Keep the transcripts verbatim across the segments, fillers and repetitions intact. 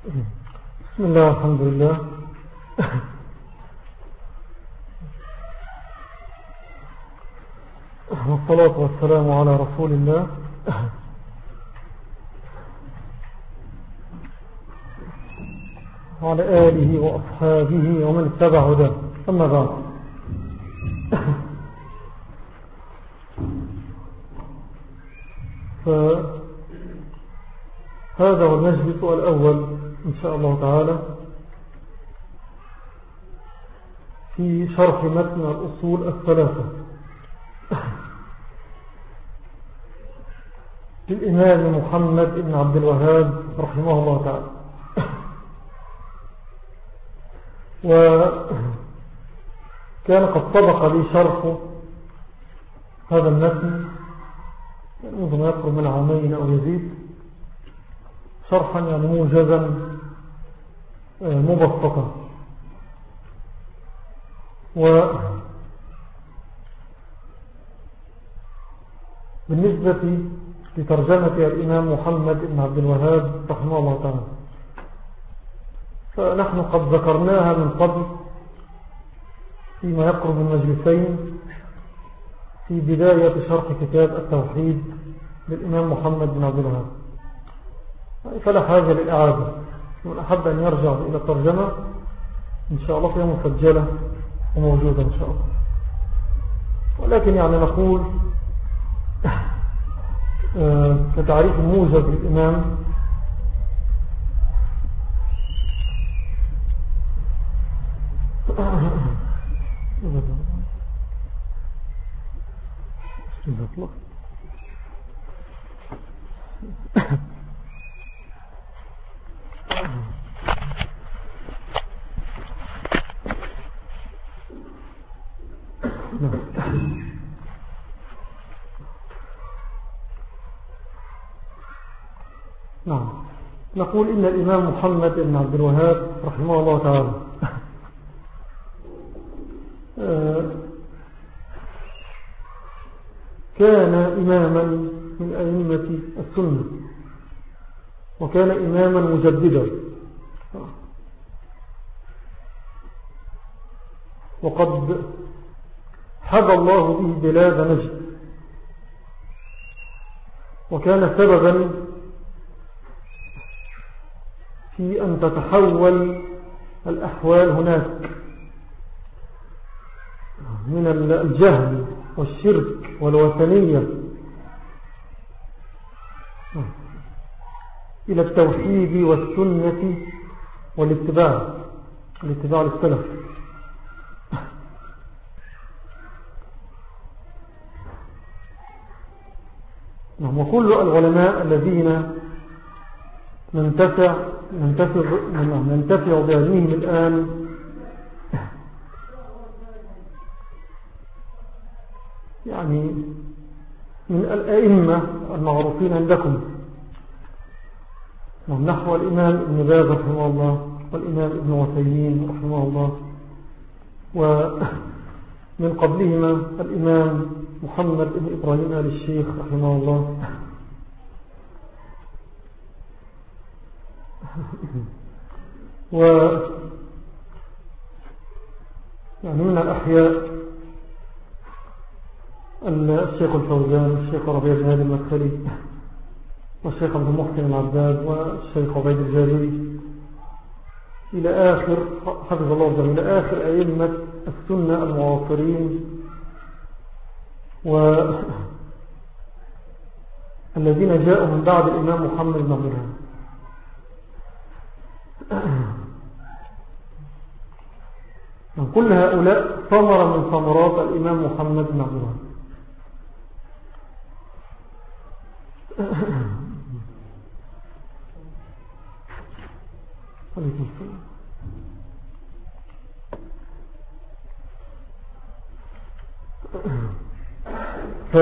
بسم الله والحمد لله. والصلاة والسلام على رسول الله وعلى آله وأصحابه ومن اتبع هداه. أما بعد، فهذا هو المجلس الأول إن شاء الله تعالى في شرح متن الأصول الثلاثة للإمام محمد بن عبد الوهاب رحمه الله تعالى. وكان قد سبق لي شرح هذا المتن منذ ما يقرب من عامين أو يزيد، شرحا يعني موجزا مبسطا. وبالنسبة لترجمة الإمام محمد بن عبد الوهاب رحمه الله تعالى، فنحن قد ذكرناها من قبل فيما يقرب من مجلسين في بداية شرح كتاب التوحيد للإمام محمد بن عبد الوهاب، فلا حاجة للإعادة. من أحب أن يرجع إلى الترجمة إن شاء الله فيها مسجلة وموجودة إن شاء الله. ولكن يعني نقول كتعريف موجز للإمام نعم، نقول إن الإمام محمد بن عبد الوهاب رحمه الله تعالى كان إماما من أئمة السنة، وكان إماما مجددا، وقد حظى الله به بلاد نجد، وكان سببا في أن تتحول الأحوال هناك من الجهل والشرك والوثنية إلى التوحيد والسنة والاتباع الاتباع للسلف. وكل العلماء الذين ننتفع ننتفع ننتفع بعلمهم الآن يعني من الأئمة المعروفين عندكم، نحو الإمام ابن باز رحمه الله، والإمام ابن عثيمين رحمه الله، ومن قبلهما الإمام محمد بن إبراهيم آل الشيخ رحمه الله، و يعني من الأحياء الشيخ الفوزان، الشيخ ربيع بن هادي المدخلي، والشيخ عبد المحسن العباد، والشيخ عبيد الجابري، إلى آخر حفظ الله جل إلى آخر أئمة السنة المعاصرين والذين جاءوا من بعد الإمام محمد بن عبد الوهاب. كل هؤلاء ثمرة من ثمرات الإمام محمد بن عبد الوهاب. عليكم السلام. ف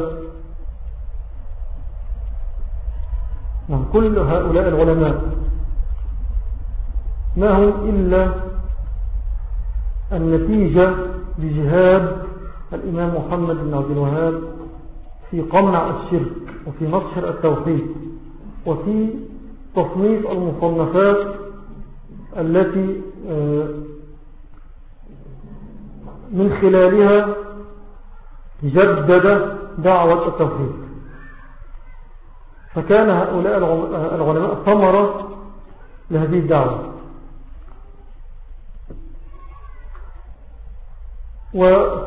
نعم، كل هؤلاء العلماء ما هم إلا النتيجة لجهاد الإمام محمد بن عبد الوهاب في قمع الشرك وفي نشر التوحيد وفي تصنيف المصنفات التي من خلالها جدد دعوة التوحيد. فكان هؤلاء العلماء ثمرة لهذه الدعوة. و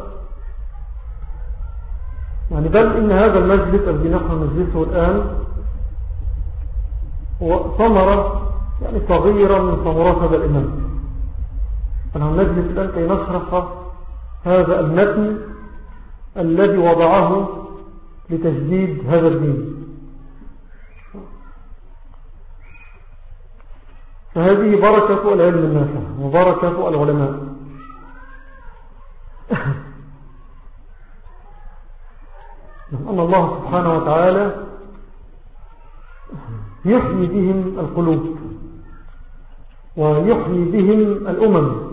يعني بل إن هذا المجلس الذي نحن نجلسه الآن هو ثمرة يعني صغيرة من ثمرات هذا الإمام. فنحن نجلس الآن كي نشرح هذا المتن الذي وضعه لتجديد هذا الدين. فهذه بركة العلم النافع وبركة العلماء. أن الله سبحانه وتعالى يحيي بهم القلوب ويحيي بهم الأمم.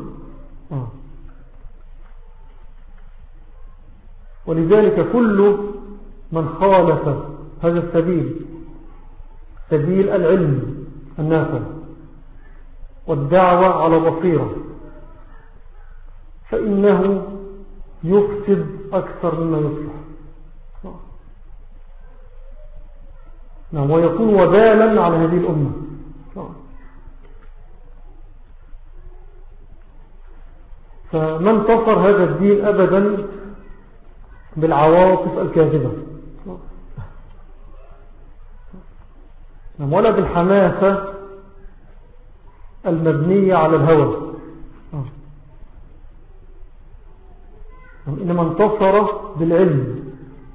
ولذلك كل من خالف هذا السبيل، سبيل العلم النافع والدعوة على بصيرة، فإنه يفسد أكثر مما يصلح، ويكون وبالا على هذه الأمة. فما انتصر هذا الدين أبدا بالعواطف الكاذبة ولا بالحماسة المبنية على الهوى، إنما انتصر بالعلم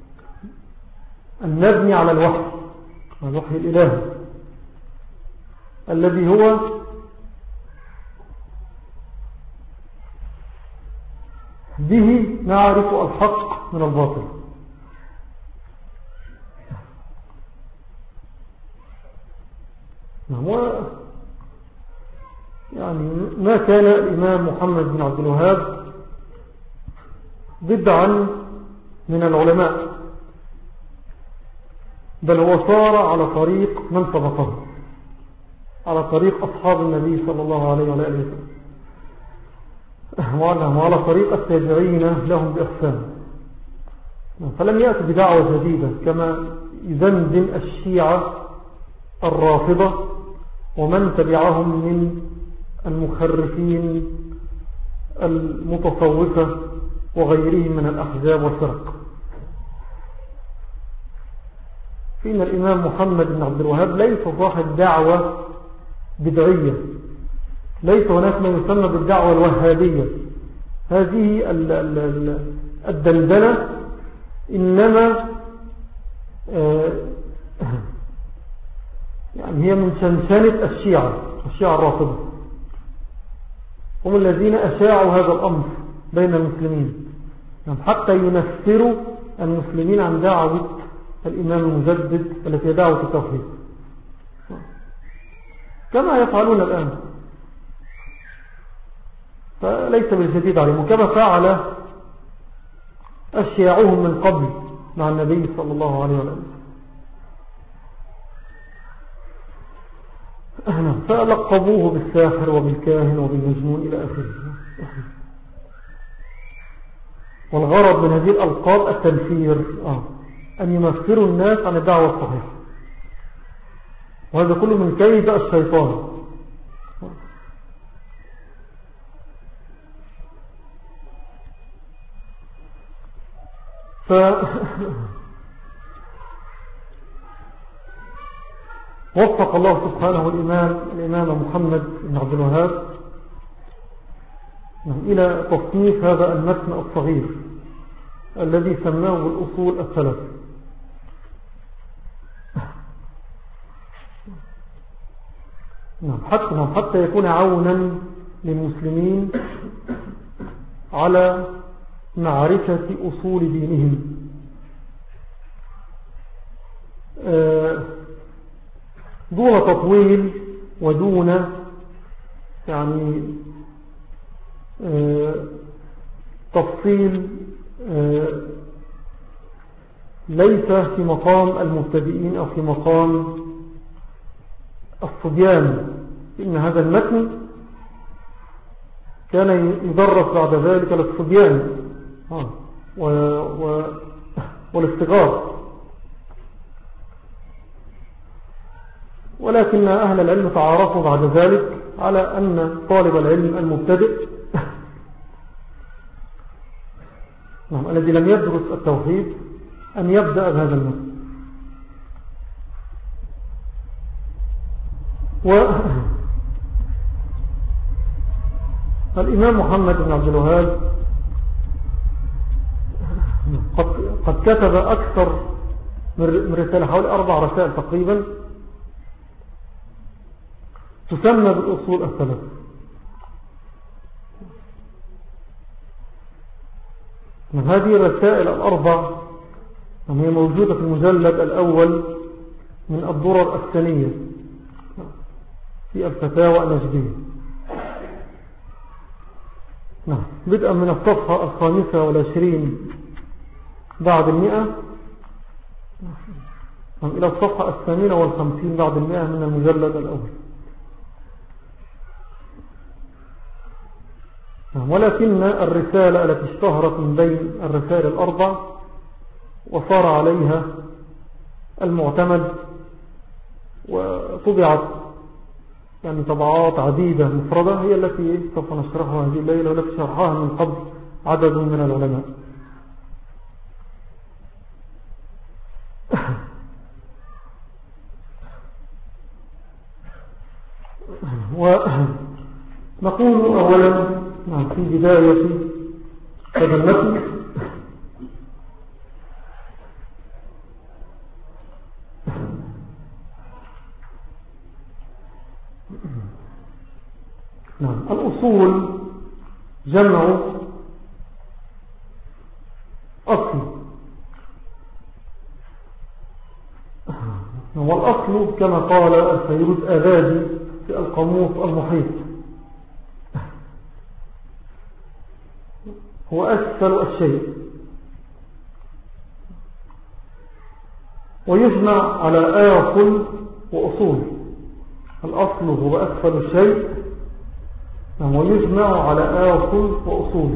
المبني على الوحي، الوحي الإلهي الذي هو به نعرف الحق من الباطل. يعني ما كان الإمام محمد بن عبد الوهاب بدعا من العلماء، بل هو صار على طريق من سبقه، على طريق أصحاب النبي صلى الله عليه وآله وسلم، وعلى طريق التابعين لهم بإحسان. فلم يأتي بدعوة جديدة كما يدندن الشيعة الرافضة ومن تبعهم من المخرفين المتصوفة وغيرهم من الأحزاب والفرق. فإن الإمام محمد بن عبد الوهاب ليس صاحب دعوة بدعية، ليس هناك ما يسمى بالدعوة الوهابية. هذه الدندنة إنما يعني هي من شنشنة الشيعة، الشيعة الرافضة هم الذين أشاعوا هذا الأمر بين المسلمين، يعني حتى ينفروا المسلمين عن دعوة الإمام المجدد التي دعوة التوحيد، كما يفعلون الآن. فليس بالجديد عليهم، وكما فعل أشياعهم من قبل مع النبي صلى الله عليه وسلم. فلقبوه بالساحر وبالكاهن وبالمجنون إلى آخره. والغرض من هذه الألقاب التنفير، آه. أن يمثلوا الناس عن الدعوة الصحيحة، وهذا كله من كيد الشيطان. ف وفق الله سبحانه الإمام, الإمام محمد بن عبد الوهاب إلى تصنيف هذا المتن الصغير الذي سماه الأصول الثلاث. حتى, حتى يكون عونا للمسلمين على معرفة أصول دينهم، دون تطويل ودون يعني تفصيل ليس في مقام المبتدئين أو في مقام الصبيان، إن هذا المتن كان يدرس بعد ذلك للصبيان و... و... والاستغار، ولكن أهل العلم تعارفوا بعد ذلك على أن طالب العلم المبتدئ نعم الذي لم يدرس التوحيد أن يبدأ بهذا المتن. والإمام محمد بن عبد الوهاب قد, قد كتب أكثر من رسالة، حوالي أربع رسائل تقريبا، تسمى بالأصول الثلاث. من هذه الرسائل الأربع هي موجودة في المجلد الأول من الدرر الثانية في الفتاوى النجدية، نعم، بدءا من الصفحة الخامسة والعشرين بعد المئة إلى الصفحة الثامنة والخمسين بعد المئة من المجلد الأول. ولكن الرسالة التي اشتهرت من بين الرسائل الأربع وصار عليها المعتمد وطبعت يعني طبعات عديدة مفردة هي التي سوف نشرحها هذه الليلة، والتي شرحها من قبل عدد من العلماء. ونقول أولا في بداية هذا المتن نعم الأصول جمع أصل، والأصل كما قال الفيروز آبادي في القاموس المحيط هو أسفل الشيء، ويجمع على آصل وأصول. الأصل هو أسفل الشيء ويجمع على آصل وأصول.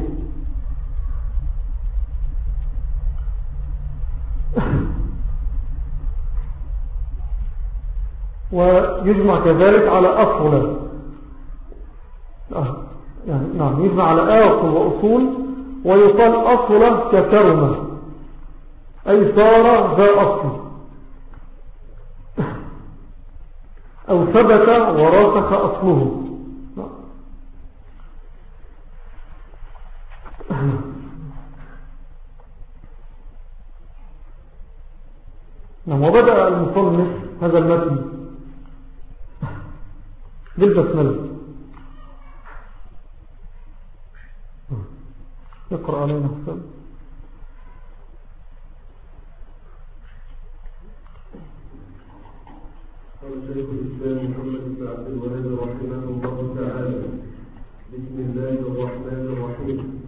ويجمع كذلك على أصل، يعني نعم يجمع على آصل وأصول، ويقال أصل ككرمة أي صار ذا أصل أو ثبت وراسخ أصله. نعم. وبدأ المصنف هذا المتن بالبسملة. يقرأ علينا حسن. قال شيخ الإسلام محمد بن عبد الوهاب رحمه الله تعالى: بسم الله الرحمن الرحيم.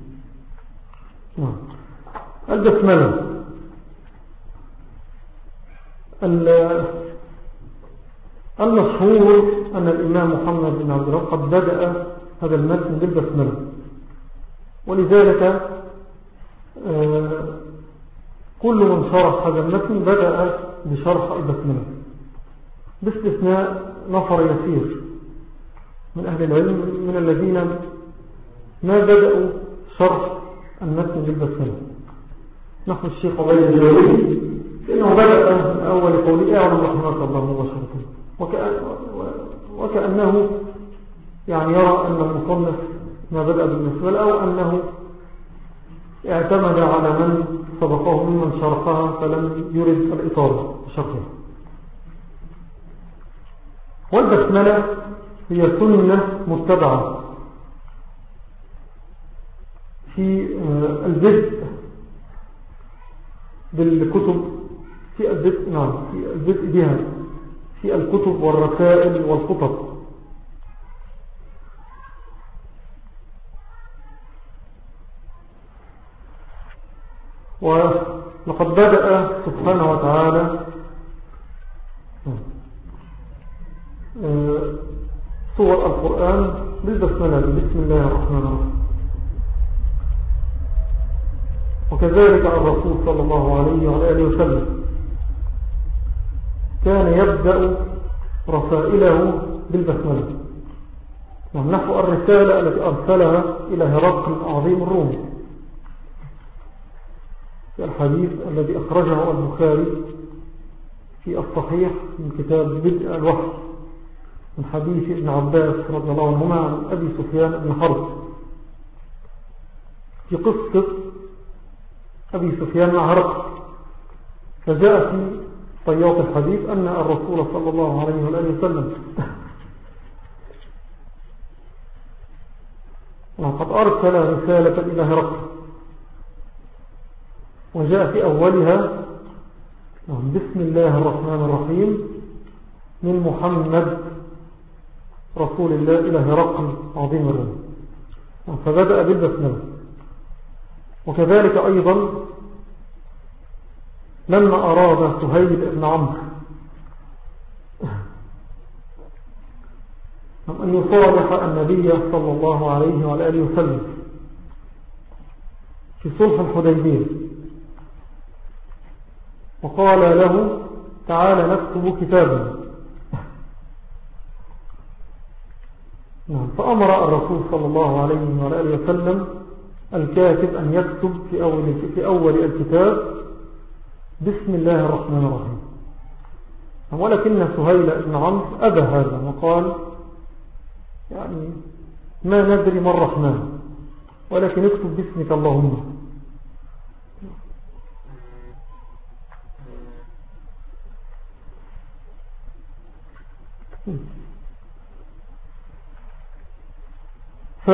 البسملة المشهور أن الإمام محمد بن عبد الوهاب قد بدأ هذا المتن بالبسملة، ولذلك كل من شرح هذا المتن بدأ بشرح البسملة، باستثناء نفر يسير من أهل العلم من الذين ما بدأوا شرح المتن بالبسملة، نحو الشيخ عبيد الجوزي لأنه بدأ من أول قوله أعلم رحمة الله مباشرة، وكأن وكأنه يعني يرى أن المصنف ما بدأ بالبسملة، أو أنه اعتمد على من سبقه ممن شرحها فلم يرد الإطالة بشرحها. والبسملة هي سنة متبعة في البدء بالكتب، في البدء نعم في البدء بها في الكتب والرسائل والخطب. ولقد بدأ سبحانه وتعالى سور القرآن بالبسملة بسم الله الرحمن الرحيم. وكذلك الرسول صلى الله عليه وآله وسلم كان يبدأ رسائله بالبسملة، نحو الرسالة التي أرسلها إلى هرقل عظيم الروم في الحديث الذي أخرجه البخاري في الصحيح من كتاب بدء الوحي من حديث ابن عباس رضي الله عنهما عن أبي سفيان بن حرب في قصة أبي سفيان مع هرقل. فجاء في طيات الحديث أن الرسول صلى الله عليه وآله وسلم وقد أرسل رسالة إلى هرقل، وجاء في أولها بسم الله الرحمن الرحيم من محمد رسول الله إلى هرقل عظيم الروم، فبدأ بالبسملة. وكذلك أيضا لما أراد سهيل بن عمرو أن يصالح النبي صلى الله عليه وآله وسلم في صلح الحديبية، وقال له تعالى نكتب كتابا، فأمر الرسول صلى الله عليه وآله وسلم الكاتب أن يكتب في أول, في أول الكتاب بسم الله الرحمن الرحيم. ولكن سهيل بن عمرو أبى هذا وقال يعني ما ندري ما الرحمن، ولكن اكتب باسمك اللهم. ف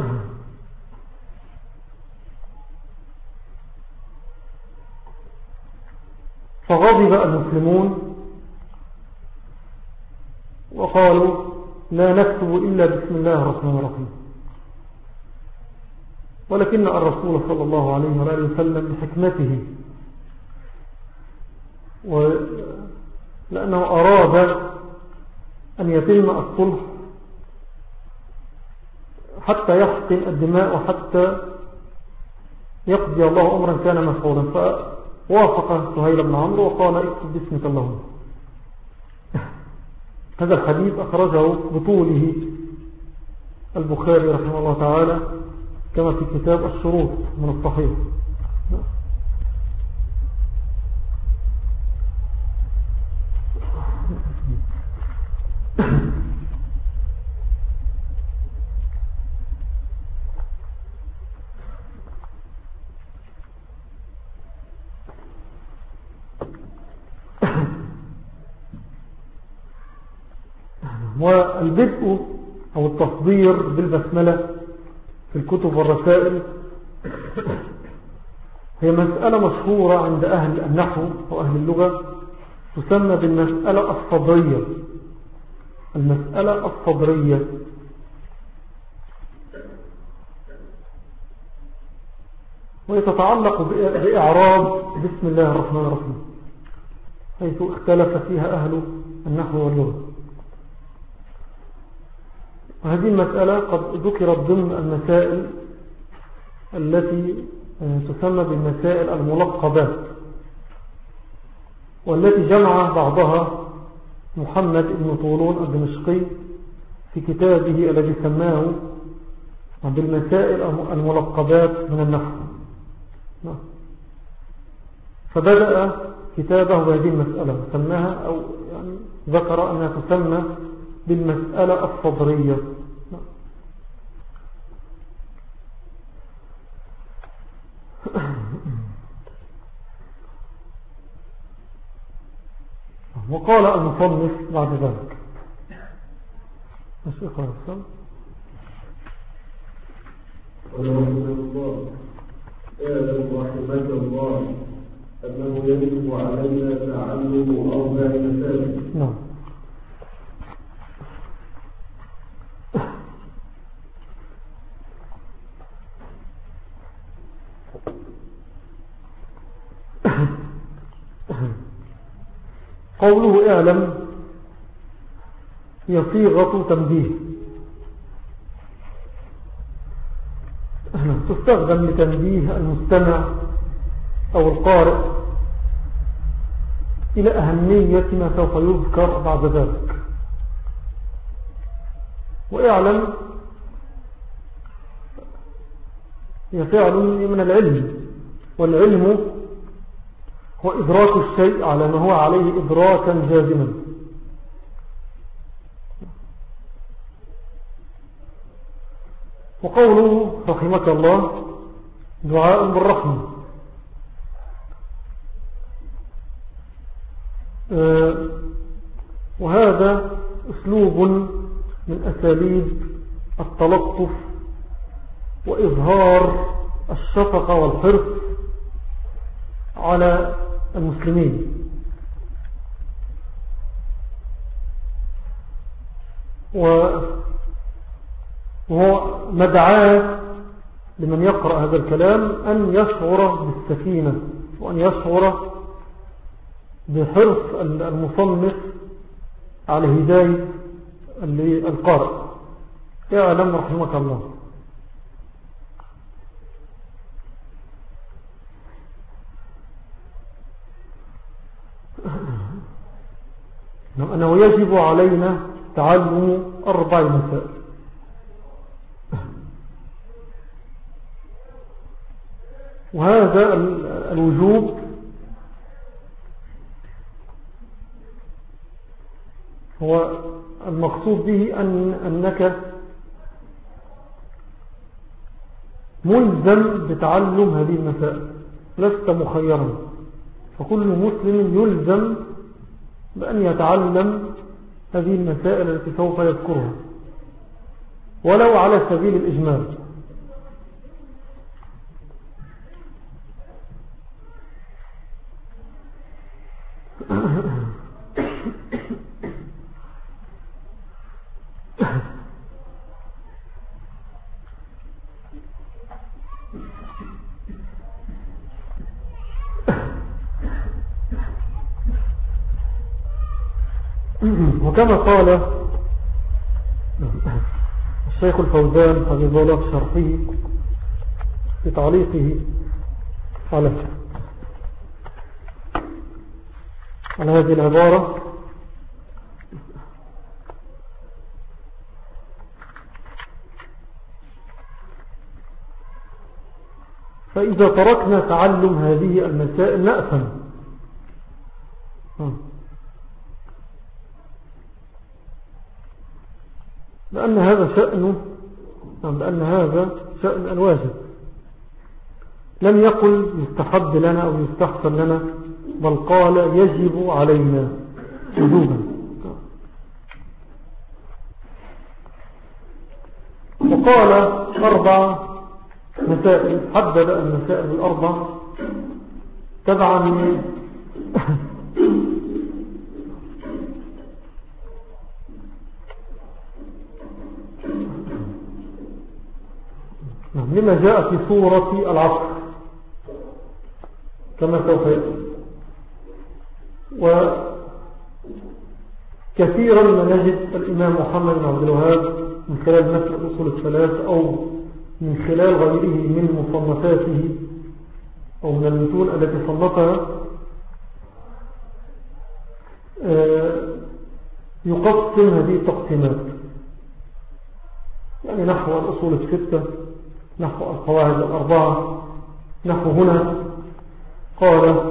فغضب المسلمون وقالوا لا نكتب إلا بسم الله الرحمن الرحيم. ولكن الرسول صلى الله عليه وآله وسلم بحكمته ولأنه أراد أن يتم الصلح حتى يحقن الدماء وحتى يقضي الله أمرا كان مفعولا، فوافق سهيل بن عمرو وقال اكتب باسمك اللهم. هذا الحديث أخرجه بطوله البخاري رحمه الله تعالى كما في كتاب الشروط من الصحيح. والبدء أو التصدير بالبسملة في الكتب والرسائل هي مسألة مشهورة عند أهل النحو وأهل اللغة، تسمى بالمسألة الصدرية. المسألة الصدرية ويتتعلق بإعراب بسم الله الرحمن الرحيم، حيث اختلف فيها أهل النحو واللغة. وهذه المسألة قد ذكرت ضمن المسائل التي تسمى بالمسائل الملقبات، والتي جمع بعضها محمد بن طولون الدمشقي في كتابه الذي سماه بالمسائل الملقبات من النحو. فبدأ كتابه بهذه المسألة سماها أو يعني ذكر أنها تسمى بالمسألة الصدرية. وقال المصنف بعد ذلك مش اقرأ السلام ورحمه الله اعلم رحمك الله أنه يجب علينا تعلم أربع مسائل. نعم. قوله اعلم هي صيغة تنبيه، تستخدم لتنبيه المستمع أو القارئ إلى أهمية ما سوف يذكر بعد ذلك. وإعلم هي فعل من العلم، والعلم هو إدراك الشيء على ما هو عليه إدراكا جازما. وقوله رحمك الله دعاء بالرحمة، آه وهذا أسلوب من أساليب التلطف وإظهار الشفقة والحرص على المسلمين، وهو مدعاة لمن يقرأ هذا الكلام أن يشعر بالسكينة، وأن يشعر بحرص المصنف على هداية القارئ. اعلم رحمك الله أنه يجب علينا تعلم أربع مسائل. وهذا الوجوب هو المقصود به أن أنك ملزم بتعلم هذه المسائل، لست مخيرا، فكل مسلم يلزم بأن يتعلم هذه المسائل التي سوف يذكرها ولو على سبيل الإجمال. وكما قال الشيخ الفوزان حفظه الله في شرحه في تعليقه على على هذه العبارة: فإذا تركنا تعلم هذه المسائل نأثم، لأن هذا شأنه لأن هذا شأن الواجب، لم يقل يستحب لنا أو يستحسن لنا، بل قال يجب علينا وجوبا. وقال أربع مسائل، حدد المسائل الأربع تبعا لما جاء في سورة العصر كما سوف يأتي. وكثيرا ما نجد الإمام محمد بن عبد الوهاب من خلال مثل الأصول الثلاث أو من خلال غيره من مصنفاته أو من المتون التي صنفها يقسم هذه التقسيمات، يعني نحو الأصول الستة، نحو القواعد الأربعة، نحو هنا قال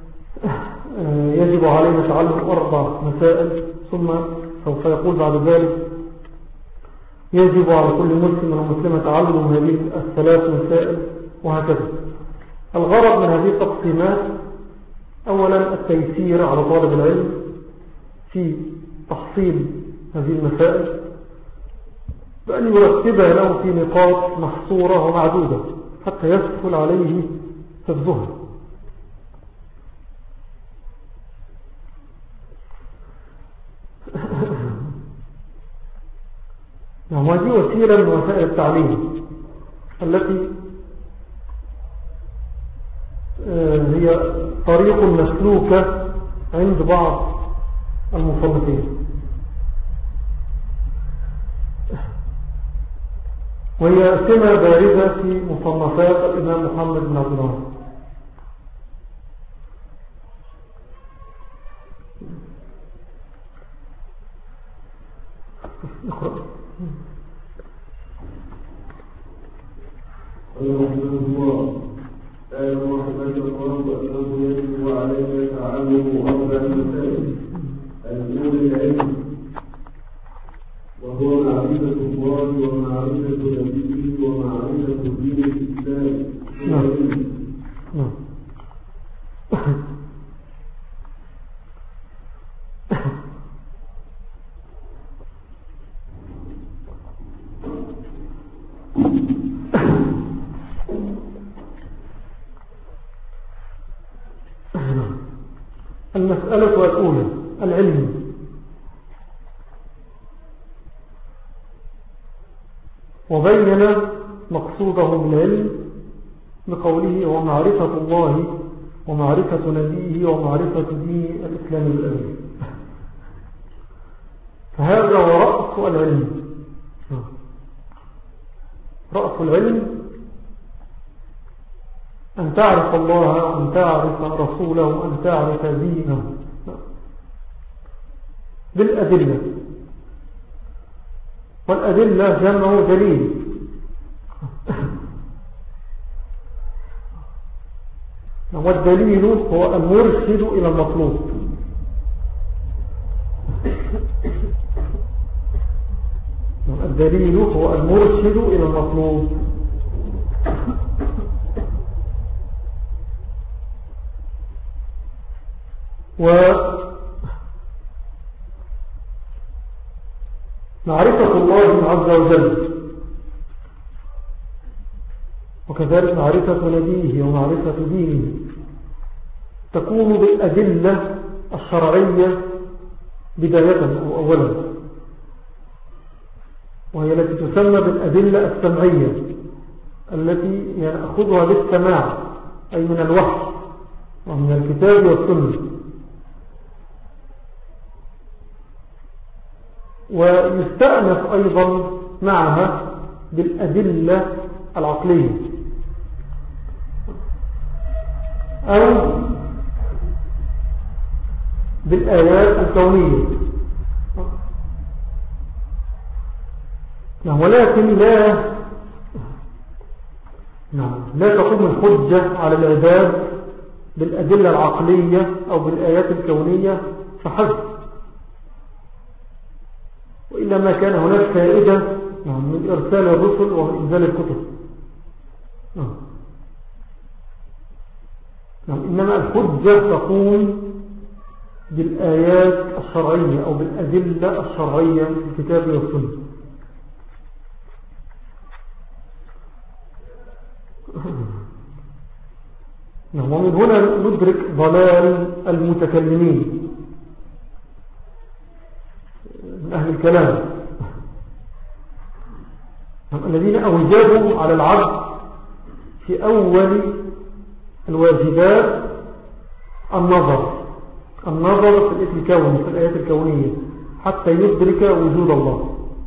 يجب علينا تعلم أربع مسائل، ثم سوف يقول بعد ذلك يجب على كل مسلم ومسلمة تعلم هذه الثلاث مسائل، وهكذا. الغرض من هذه التقسيمات أولا التيسير على طالب العلم في تحصيل هذه المسائل بأن يرتبها له في نقاط محصورة ومعدودة حتى يسهل عليه حفظها. وهذه وسيلة من وسائل التعليم التي هي طريق مسلوكة عند بعض المصنفين. وهي سمة بارزة في مصنفات الإمام محمد بن عبد الوهاب. اقرأ. رحمه الله قال رحمه الله أنه يجب علينا تعلم أربع مسائل. الأولى العلم، وهو معرفة الله ومعرفة نبيه ومعرفة دين الإسلام. نعم. المسألة الأولى العلم. وبين مقصوده بالعلم بقوله ومعرفة الله ومعرفة نبيه ومعرفة دين الإسلام الأمين. فهذا هو رأس العلم. رأس العلم أن تعرف الله وأن تعرف رسوله وأن تعرف دينه بالأدلة. والأدلة جمع دليل. والدليل هو المرشد إلى المطلوب. الدليل هو المرشد إلى المطلوب. ومعرفة الله عز وجل وكذلك معرفة نبيه ومعرفة دينه تكون بالأدلة الشرعية بداية أو أولا، وهي التي تسمى بالأدلة السمعية التي يأخذها بالسماع أي من الوحي ومن الكتاب والسنة. ويستأنف أيضا معها بالأدلة العقلية أو بالآيات الكونية. ولكن لا لا تقوم الحجة على العباد بالأدلة العقلية أو بالآيات الكونية فحسب، وإلا ما كان هناك فائدة من إرسال الرسل ومن إنزال الكتب. إنما الحجة تقوم بالآيات الشرعية أو بالأدلة الشرعية في الكتاب والسنة. ومن هنا ندرك ضلال المتكلمين من أهل الكلام الذين أوجبوا على العبد في أول الواجبات النظر النظر في الآيات الكونية في الآيات الكونية حتى يدرك وجود الله.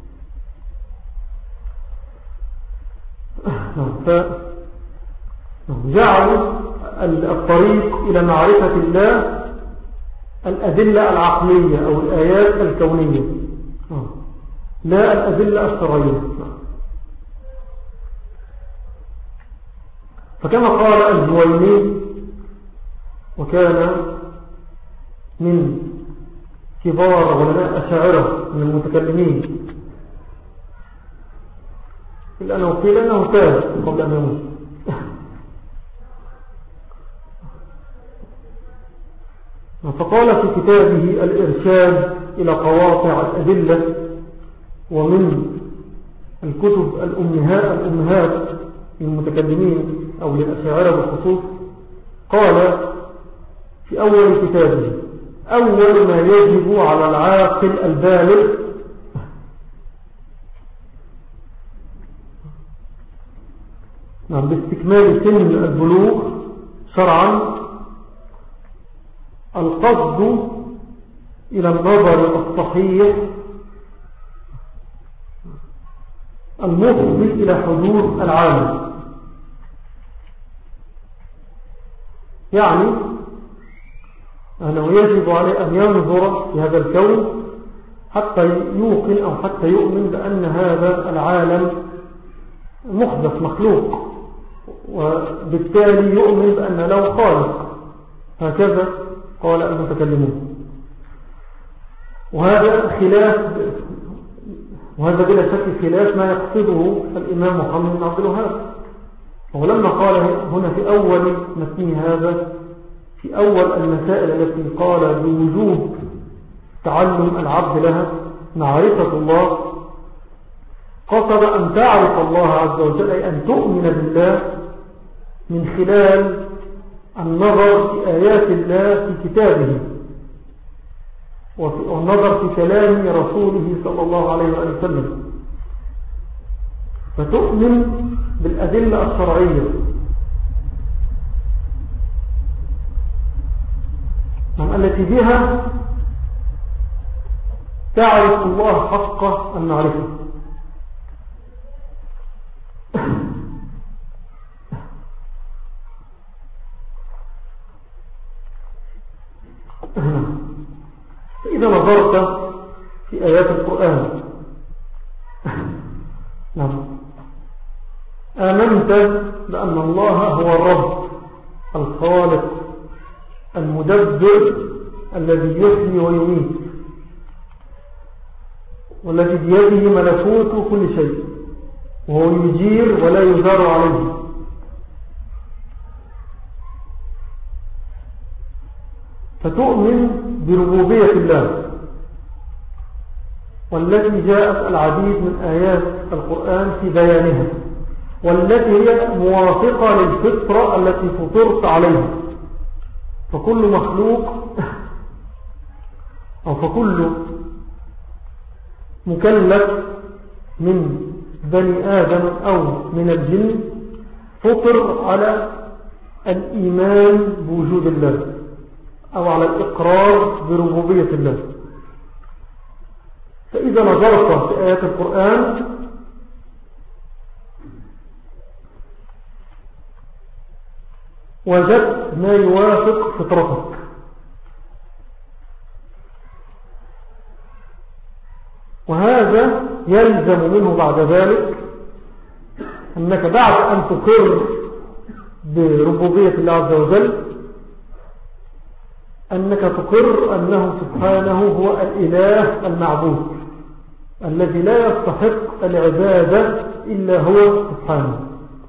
فجعلوا الطريق إلى معرفة الله الأدلة العقلية أو الآيات الكونية لا الأدلة الشرعية. فكما قال الجويني وكان من كبار علماء الأشاعرة من المتكلمين إلا أنه قيل أنه تاب قبل أن يموت. فقال في كتابه الإرشاد إلى قواطع الأدلة ومن الكتب الأمهات, الأمهات للمتكلمين أو للأشاعرة بالخصوص قال في أول كتابه أول ما يجب على العاقل البالغ باستكمال سن البلوغ شرعا القصد إلى النظر الصحيح المفضي إلى حدوث العالم. يعني أنه يجب عليه أن ينظر في هذا الكون حتى يوقن أو حتى يؤمن بأن هذا العالم محدث مخلوق، وبالتالي يؤمن بأن له خالق. هكذا قال المتكلمون. وهذا خلاف وهذا بلا شك خلاف ما يقصده الإمام محمد بن عبد الوهاب. ولما قال هنا في أول متن هذا، في أول المسائل التي قال بوجوب تعلم العبد لها معرفة الله، قصد أن تعرف الله عز وجل، أي أن تؤمن بالله من خلال النظر في آيات الله في كتابه والنظر في كلام رسوله صلى الله عليه وسلم، فتؤمن بالأدلة الشرعية التي بها تعرف الله حق المعرفة. إذا نظرت في آيات القرآن نعم آمنت بأن الله هو الرب الخالق المدبر الذي يحيي ويميت، والذي بيده ملكوت كل شيء، وهو يجير ولا يجار عليه. فتؤمن بربوبية الله، والتي جاءت العديد من آيات القرآن في بيانها، والتي هي موافقة للفطرة التي فطرت عليها. فكل مخلوق أو فكل مكلف من بني آدم أو من الجن فطر على الإيمان بوجود الله أو على الإقرار بربوبية الله. فإذا نظرت في آيات القرآن وجدت ما يوافق فطرتك، وهذا يلزم منه بعد ذلك أنك بعد أن تقر بربوبية الله عز وجل أنك تقر أنه سبحانه هو الإله المعبود الذي لا يستحق العبادة إلا هو سبحانه.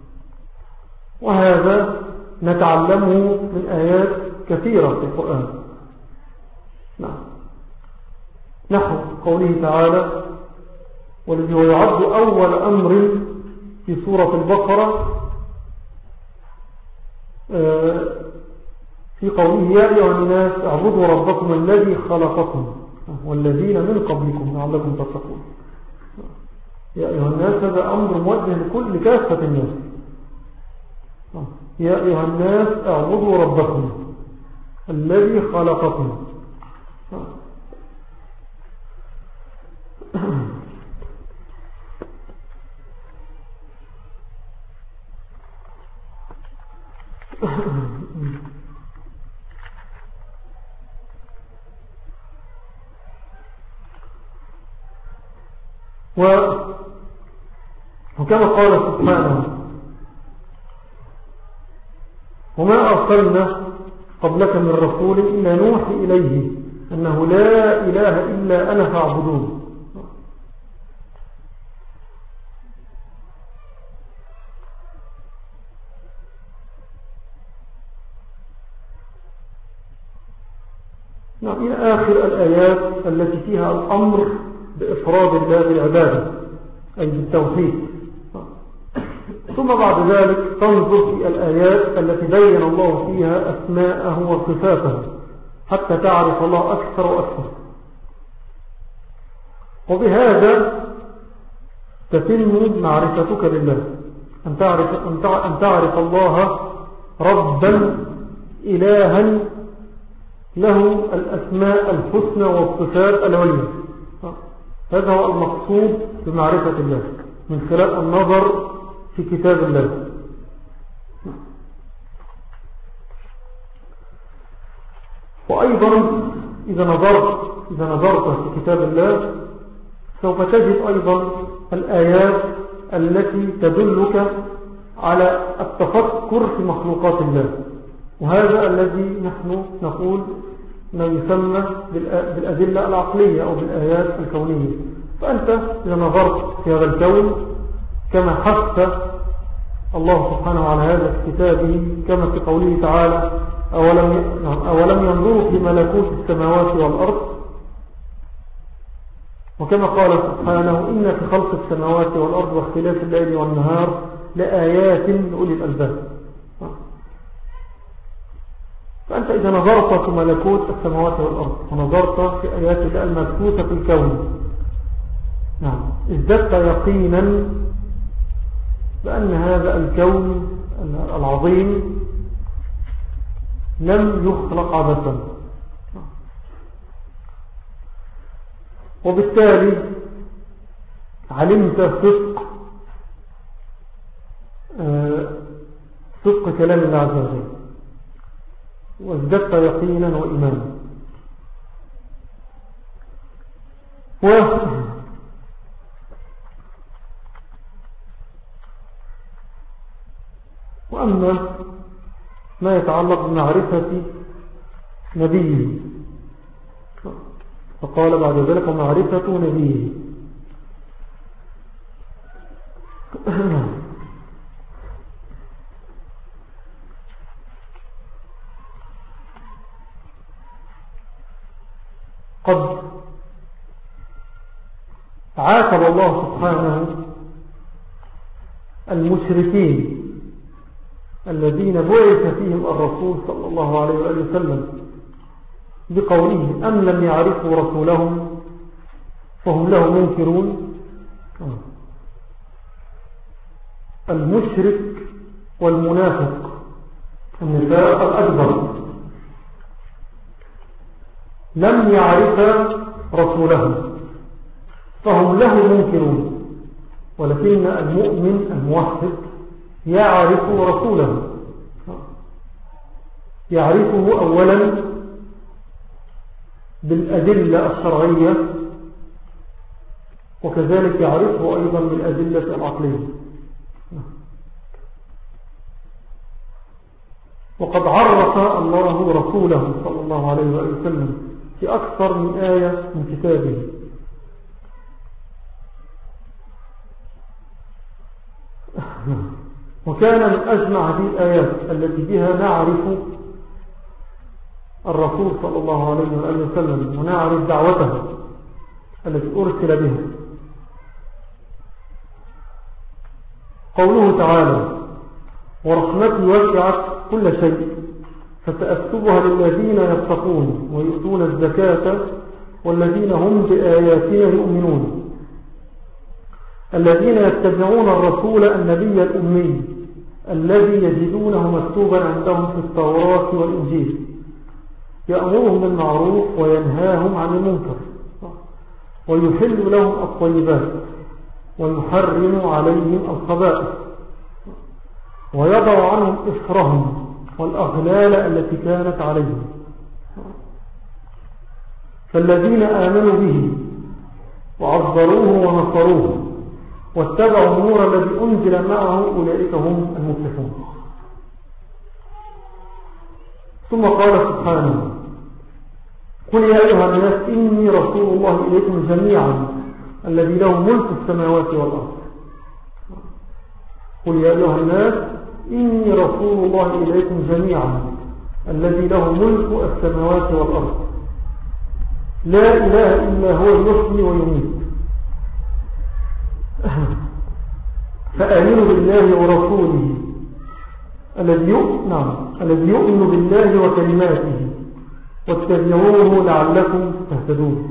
وهذا نتعلمه من آيات كثيرة في القرآن. نعم. نحو قوله تعالى: والذي هو يعد أول أمر في سورة البقرة في قوله: يا أيها الناس اعبدوا ربكم الذي خلقكم والذين من قبلكم لعلكم تتقون. يا أيها الناس هذا أمر موجه لكل كافة الناس. يا أيها الناس اعبدوا ربكم الذي خلقكم. وكما قال سبحانه: وما أرسلنا قبلك من رسول إلا نوحي إليه أنه لا إله إلا أنا فاعبدون. نعم، إلى آخر الآيات التي فيها الأمر بإفراد الله بالعبادة أي بالتوحيد. ثم بعد ذلك تنظر في الآيات التي بين الله فيها أسماءه وصفاته حتى تعرف الله أكثر وأكثر، وبهذا تتم معرفتك لله، أن تعرف, أن تعرف الله ربا إلها له الأسماء الحسنى والصفات العليا. هذا هو المقصود بمعرفة الله. من خلال النظر في كتاب الله. وأيضا إذا نظرت إذا نظرت في كتاب الله سوف تجد أيضا الآيات التي تدلك على التفكر في مخلوقات الله، وهذا الذي نحن نقول ما يسمى بالأدلة العقلية أو بالآيات الكونية. فأنت إذا نظرت في هذا الكون كما حث الله سبحانه على هذا في كتابه كما في قوله تعالى أولم, أولم ينظروا في ملكوت السماوات والأرض، وكما قال سبحانه إن في خلق السماوات والأرض واختلاف الليل والنهار لآيات لأولي الألباب. فأنت إذا نظرت في ملكوت السماوات والأرض ونظرت في آيات الله المبثوثة في الكون، نعم، ازددت يقينا بأن هذا الكون العظيم لم يخلق عبثا، وبالتالي علمت صدق صدق كلام الله عز وجل، وازددت يقينا وإيمانا. و وأما ما يتعلق بمعرفة نبيه فقال بعد ذلك معرفة نبيه. قد عاتب الله سبحانه المشركين الذين بعث فيهم الرسول صلى الله عليه وآله وسلم بقوله أم لم يعرفوا رسولهم فهم له منكرون. المشرك والمنافق النفاق الأكبر لم يعرف رسولهم فهم له منكرون، ولكن المؤمن الموحد يعرف رسوله، يعرفه أولا بالأدلة الشرعية، وكذلك يعرفه أيضا بالأدلة العقلية. وقد عرف الله رسوله صلى الله عليه وسلم في أكثر من آية من كتابه. وكان من أجمع هذه الآيات التي بها نعرف الرسول صلى الله عليه وآله وسلم ونعرف دعوته التي أرسل بها قوله تعالى ورحمتي وسعت كل شيء فسأكتبها للذين يتقون ويؤتون الزكاة والذين هم بآياتنا يؤمنون الذين يتبعون الرسول النبي الأمي الذي يجدونه مكتوبا عندهم في التوراة والإنجيل يأمرهم بالمعروف وينهاهم عن المنكر ويحل لهم الطيبات ويحرم عليهم الخبائث ويضع عنهم إصرهم والأغلال التي كانت عليهم. فالذين آمنوا به وعذروه ونصروه واتبعوا النور الذي أنزل معه أولئك هم المفلحون. ثم قال سبحانه قل يا أيها الناس إني رسول الله إليكم جميعا الذي له ملك السماوات والأرض. قل يا أيها الناس إني رسول الله إليكم جميعا الذي له ملك السماوات والأرض لا إله إلا هو يحيي ويميت فآمنوا بالله ورسوله الذي يؤمن نعم الذي يؤمن بالله وكلماته واتبعوه لعلكم تهتدون.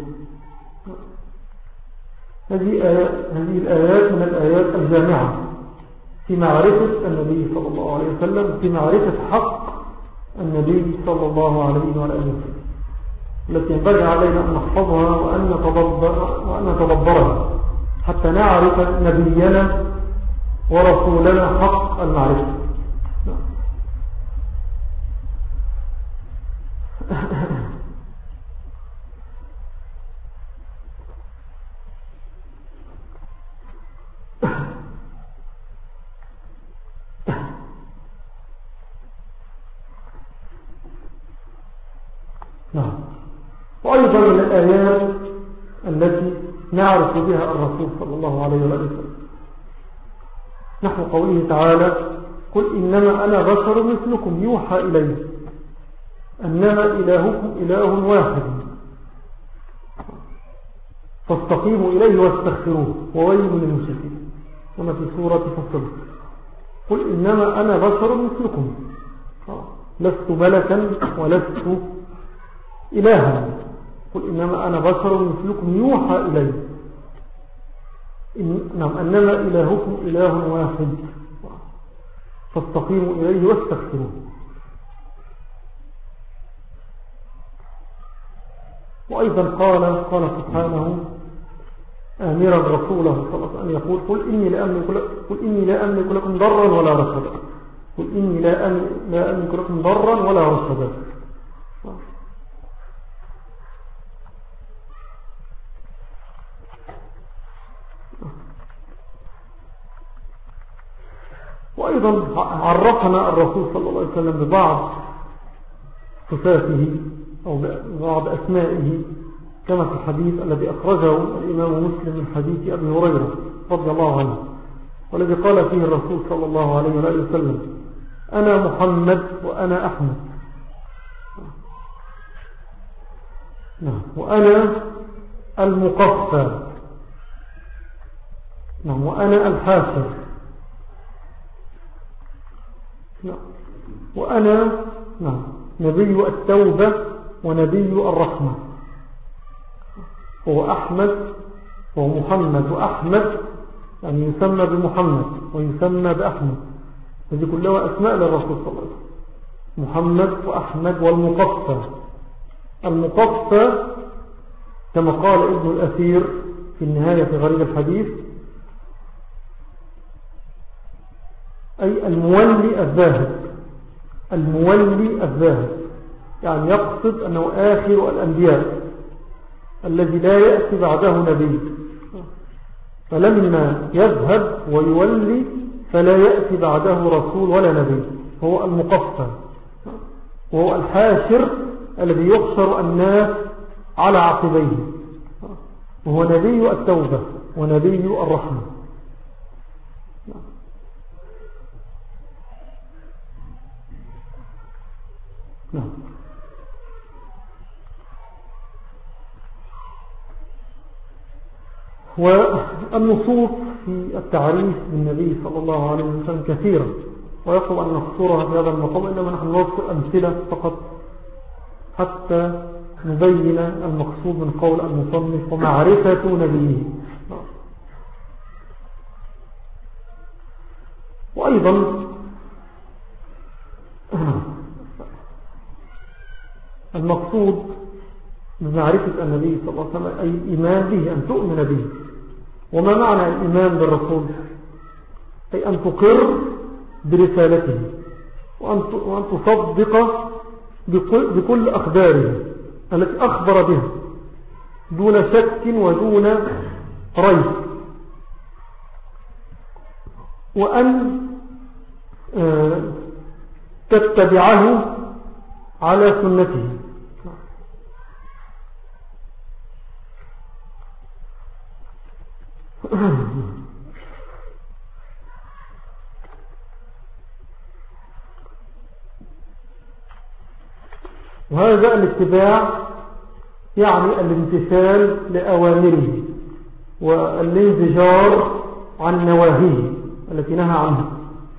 هذه آيات هذه الآيات من الآيات الجامعة في معرفة النبي صلى الله عليه وسلم، في معرفة حق النبي صلى الله عليه وسلم التي ينبغي علينا أن نحفظها وأن نتدبر وأن نتدبرها حتى نعرف نبينا ورسولنا حق المعرفة. نعم. وأيضا من الآيات التي نعرف بها الرسول صلى الله عليه وسلم نحو قوله تعالى: قل إنما أنا بشر مثلكم يوحى إلي أنما إلهكم إله واحد فاستقيموا إليه واستغفروه وويل للمشركين. كما في سورة فصل: قل إنما أنا بشر مثلكم لست ملكا ولست إلها. قل إنما أنا بشر مثلكم يوحى إلي إن نعم أنما إلهكم إله واحد فاستقيموا إليه واستغفروه. وأيضا قال قال سبحانه آمرا رسوله صلى الله عليه وسلم أن يقول: قل إني لا أملك قل إني لا أملك لكم ضرا ولا رشدا. قل إني لا لا أملك لكم ضرا ولا رشدا. وأيضا عرفنا الرسول صلى الله عليه وسلم ببعض صفاته أو ببعض أسمائه كما في الحديث الذي أخرجه الإمام مسلم من حديث أبي هريرة رضي الله عنه، والذي قال فيه الرسول صلى الله عليه وسلم: أنا محمد وأنا أحمد، وأنا المقفى، وأنا الحاشر، وأنا نبي التوبة ونبي الرحمة. هو أحمد ومحمد، وأحمد يعني يسمى بمحمد ويسمى بأحمد، هذه كلها أسماء للرسول صلى الله عليه وسلم: محمد وأحمد والمقفى. المقفى كما قال ابن الأثير في النهاية في غريب الحديث أي المولي الذاهب، المولي الذاهب، يعني يقصد أنه آخر الأنبياء الذي لا يأتي بعده نبي، فلما يذهب ويولي فلا يأتي بعده رسول ولا نبي، هو المقفى، وهو الحاشر الذي يحشر الناس على عقبيه، وهو نبي التوبة ونبي الرحمة. نعم. والنصوص في التعريف بالنبي صلى الله عليه وسلم كثيرة، ويقوم أن نخصرها في هذا المقام، إنما نحن نذكر أمثلة فقط حتى نبين المقصود من قول المصنف: ومعرفة نبيه. وأيضا المقصود بمعرفة النبي صلى الله عليه وسلم أي الإيمان به، أن تؤمن به. وما معنى الإيمان بالرسول؟ أي أن تقر برسالته، وأن تصدق بكل أخباره التي أخبر بها دون شك ودون ريب، وأن تتبعه على سنته. وهذا الاتباع يعني الامتثال لأوامره والانزجار عن نواهيه التي نهى عنها.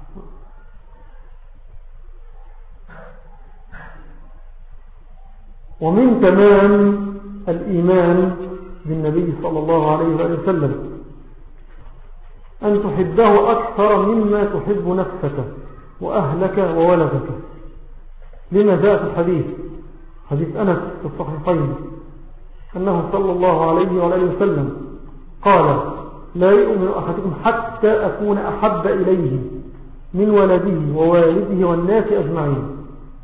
ومن تمام الإيمان بالنبي صلى الله عليه وسلم أن تحبه أكثر مما تحب نفسك وأهلك وولدك، لما جاء في الحديث حديث أنس في الصحيحين أنه صلى الله عليه وآله وسلم قال: لا يؤمن أحدكم حتى أكون أحب إليه من ولده ووالده والناس أجمعين.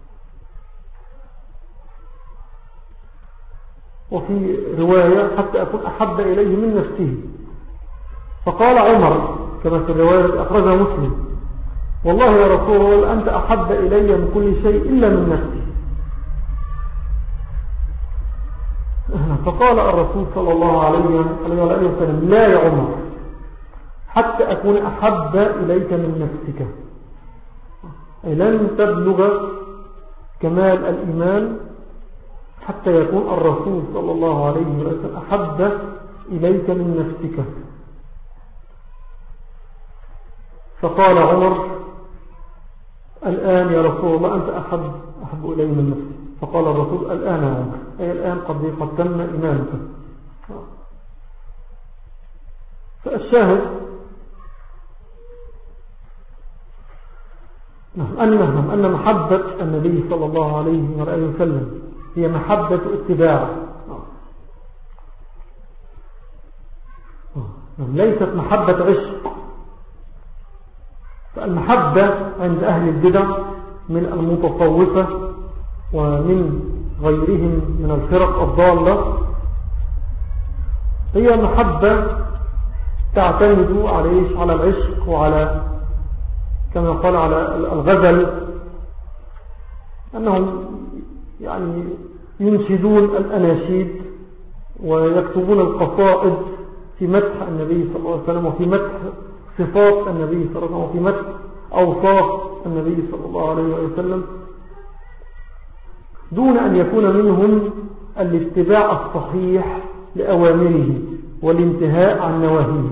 وفي رواية حتى أكون أحب إليه من نفسه. فقال عمر كما في الرواية أخرجها مسلم: والله يا رسول الله أنت أحب إلي من كل شيء إلا من نفسي. فقال الرسول صلى الله عليه وسلم: لا يا عمر، حتى أكون أحب إليك من نفسك. أي لن تبلغ كمال الإيمان حتى يكون الرسول صلى الله عليه وسلم أحب إليك من نفسك. فقال عمر: الآن يا رسول الله أنت أحب, أحب إلي من نفسي. فقال الرسول: الآن يا عمر، أي الآن قد قد تم إيمانك. فالشاهد أن نفهم أن محبة النبي صلى الله عليه وسلم هي محبة اتباع، ليست محبة عشق. فالمحبة عند أهل البدع من المتصوفة ومن غيرهم من الفرق الضالة هي محبة تعتمد على على العشق، وعلى كما قال على الغزل، أنهم يعني ينشدون الأناشيد ويكتبون القصائد في مدح النبي صلى الله عليه وسلم، وفي مدح صفات النبي صلى الله عليه وسلم، وفي مدح أوصاف النبي صلى الله عليه وسلم، دون أن يكون منهم الاتباع الصحيح لأوامره والانتهاء عن نواهيه.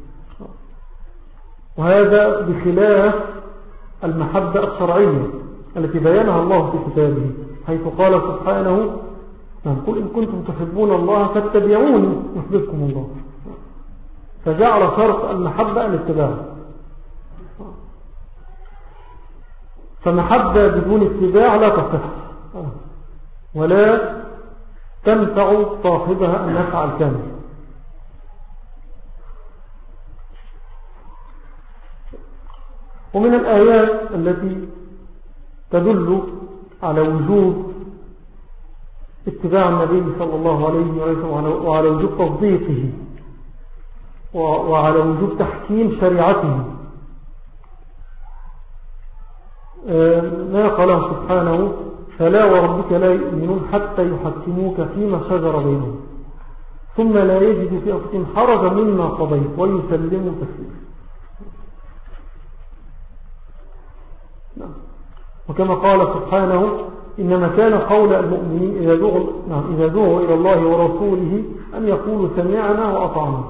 وهذا بخلاف المحبة الشرعية التي بيانها الله في كتابه، حيث قال سبحانه: قل إن كنتم تحبون الله فاتبعوني يحببكم الله. فجعل شرط المحبة الاتباع. فمحبة بدون اتباع لا تصح ولا تنفع صاحبها النفع الكامل. ومن الآيات التي تدل على وجوب اتباع النبي صلى الله عليه وسلم وعلى وجوب تصديقه وعلى وجوب تحكيم شريعته ما قاله سبحانه: فلا وربك لا يؤمنون حتى يحكموك فيما شجر بينهم ثم لا يجد في أنفسهم حرجا مما قضيت ويسلموا تسليما. وكما قال سبحانه: إنما كان قول المؤمنين إذا دعوا, نعم إذا دعوا إلى الله ورسوله أن يقولوا سمعنا وأطعنا.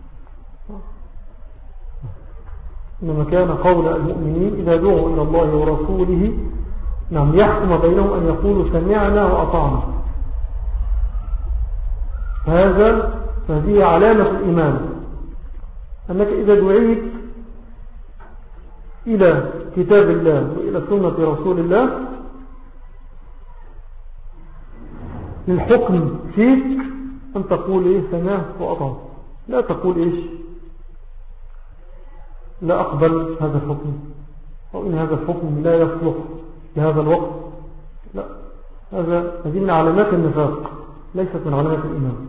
إنما كان قول المؤمنين إذا دعوا إلى الله ورسوله نعم يحكم بينهم أن يقولوا سمعنا وأطعنا. هذا فهذه علامة الإيمان، أنك إذا دعيت إلى كتاب الله وإلى سنة رسول الله للحكم فيك أن تقول إيه سمعت وأطعت، لا تقول إيش لا أقبل هذا الحكم، أو إن هذا الحكم لا يصلح لهذا الوقت. لا، هذا هذه من علامات النفاق، ليست من علامات الإيمان.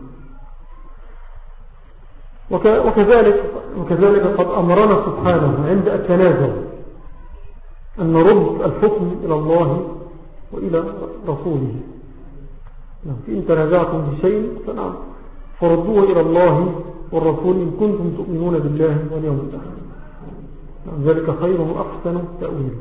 وكذلك, وكذلك قد أمرنا سبحانه عند التنازع أن نرد الحكم إلى الله وإلى رسوله. إن تنازعتم بشيء فنعم فردوه إلى الله والرسول إن كنتم تؤمنون بالله واليوم الآخر، ذلك خير وأحسن تأويل.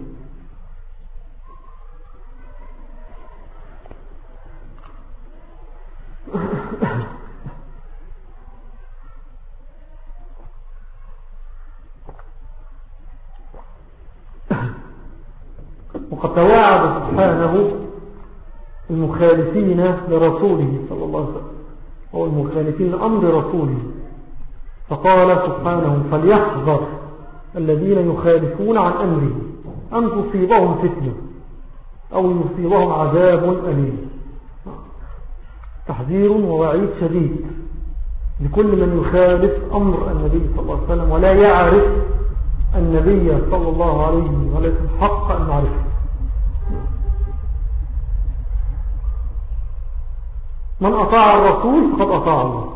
وقد توعد سبحانه المخالفين لرسوله صلى الله عليه وسلم أو المخالفين لأمر رسوله، فقال سبحانه: فليحذر الذين يخالفون عن أمره أن تصيبهم فتنة أو يصيبهم عذاب أليم. تحذير ووعيد شديد لكل من يخالف أمر النبي صلى الله عليه وسلم ولا يعرف النبي صلى الله عليه وسلم حق أن نعرفه. من أطاع الرسول فقد أطاع الله.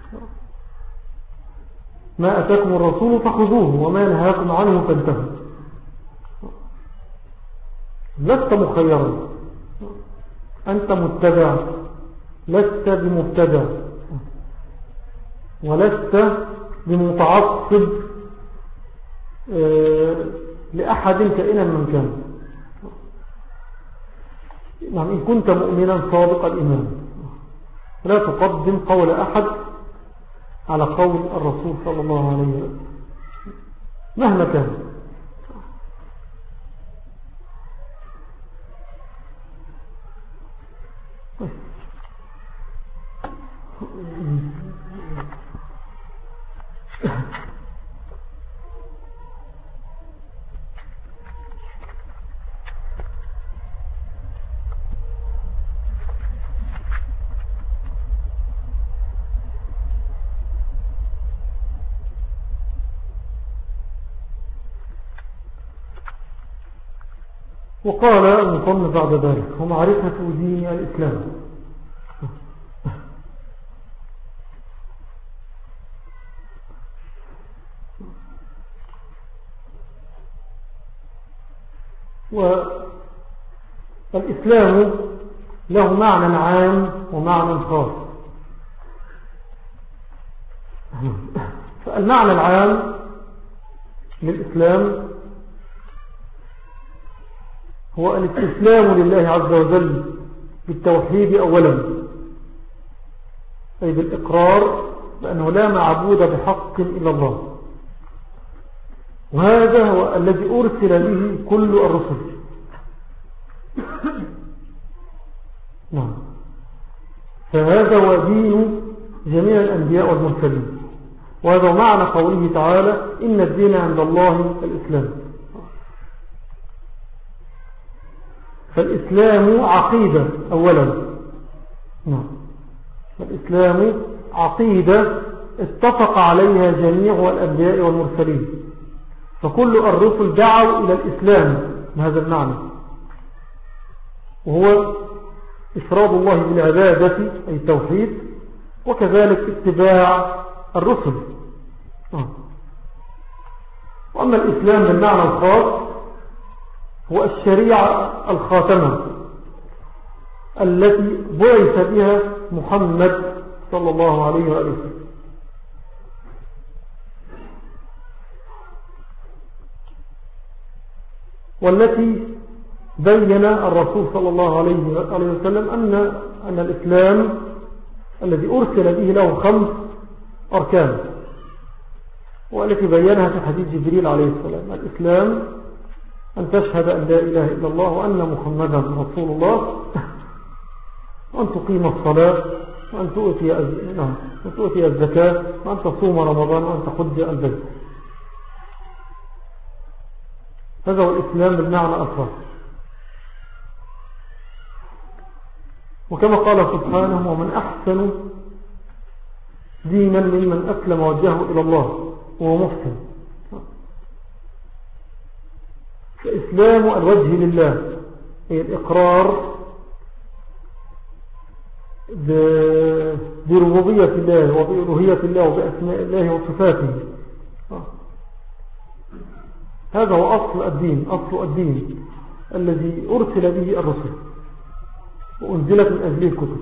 ما أتاكم الرسول فخذوه وما نهاكم عنه فانتهوا. لست مخيرا، أنت متبع، لست بمبتدع ولست بمتعصب لأحد كائنا من كان. يعني إن كنت مؤمنا صادق الإيمان لا تقدم قول أحد على قول الرسول صلى الله عليه وسلم مهما كان. وقال المصنف بعد ذلك ومعرفة دين الإسلام. والإسلام له معنى عام ومعنى خاص. فالمعنى العام للإسلام هو الاستسلام لله عز وجل بالتوحيد أولا، أي بالإقرار بأنه لا معبود بحق إلا الله، وهذا هو الذي أرسل به كل الرسل. نعم، فهذا هو دين جميع الأنبياء والمرسلين، وهذا معنى قوله تعالى إن الدين عند الله الإسلام. فالإسلام عقيدة أولا. نعم، فالإسلام عقيدة اتفق عليها جميع الأنبياء والمرسلين، فكل الرسل دعوا إلى الإسلام بهذا المعنى، وهو إفراد الله بالعبادة أي التوحيد، وكذلك اتباع الرسل. وأما الإسلام بالمعنى الخاص هو الشريعة الخاتمة التي بعث بها محمد صلى الله عليه وآله وسلم، والتي بين الرسول صلى الله عليه وسلم أن, أن الإسلام الذي أرسل به له خمس أركان، والتي بينها في حديث جبريل عليه السلام. الإسلام أن تشهد أن لا إله إلا الله وأن محمدا رسول الله، وأن تقيم الصلاة، وأن تؤتي الزكاة، وأن تصوم رمضان، وأن تحج البيت. هذا هو الإسلام بالمعنى الخاص. وكما قال سبحانه ومن أحسن دينا ممن أسلم وجهه إلى الله وهو محسن. فإسلام الوجه لله هي الإقرار بربوبية الله وبألوهية الله وبأسماء الله وصفاته. هذا هو أصل الدين، أصل الدين الذي أرسل به الرسل وأنزلت من أجله الكتب.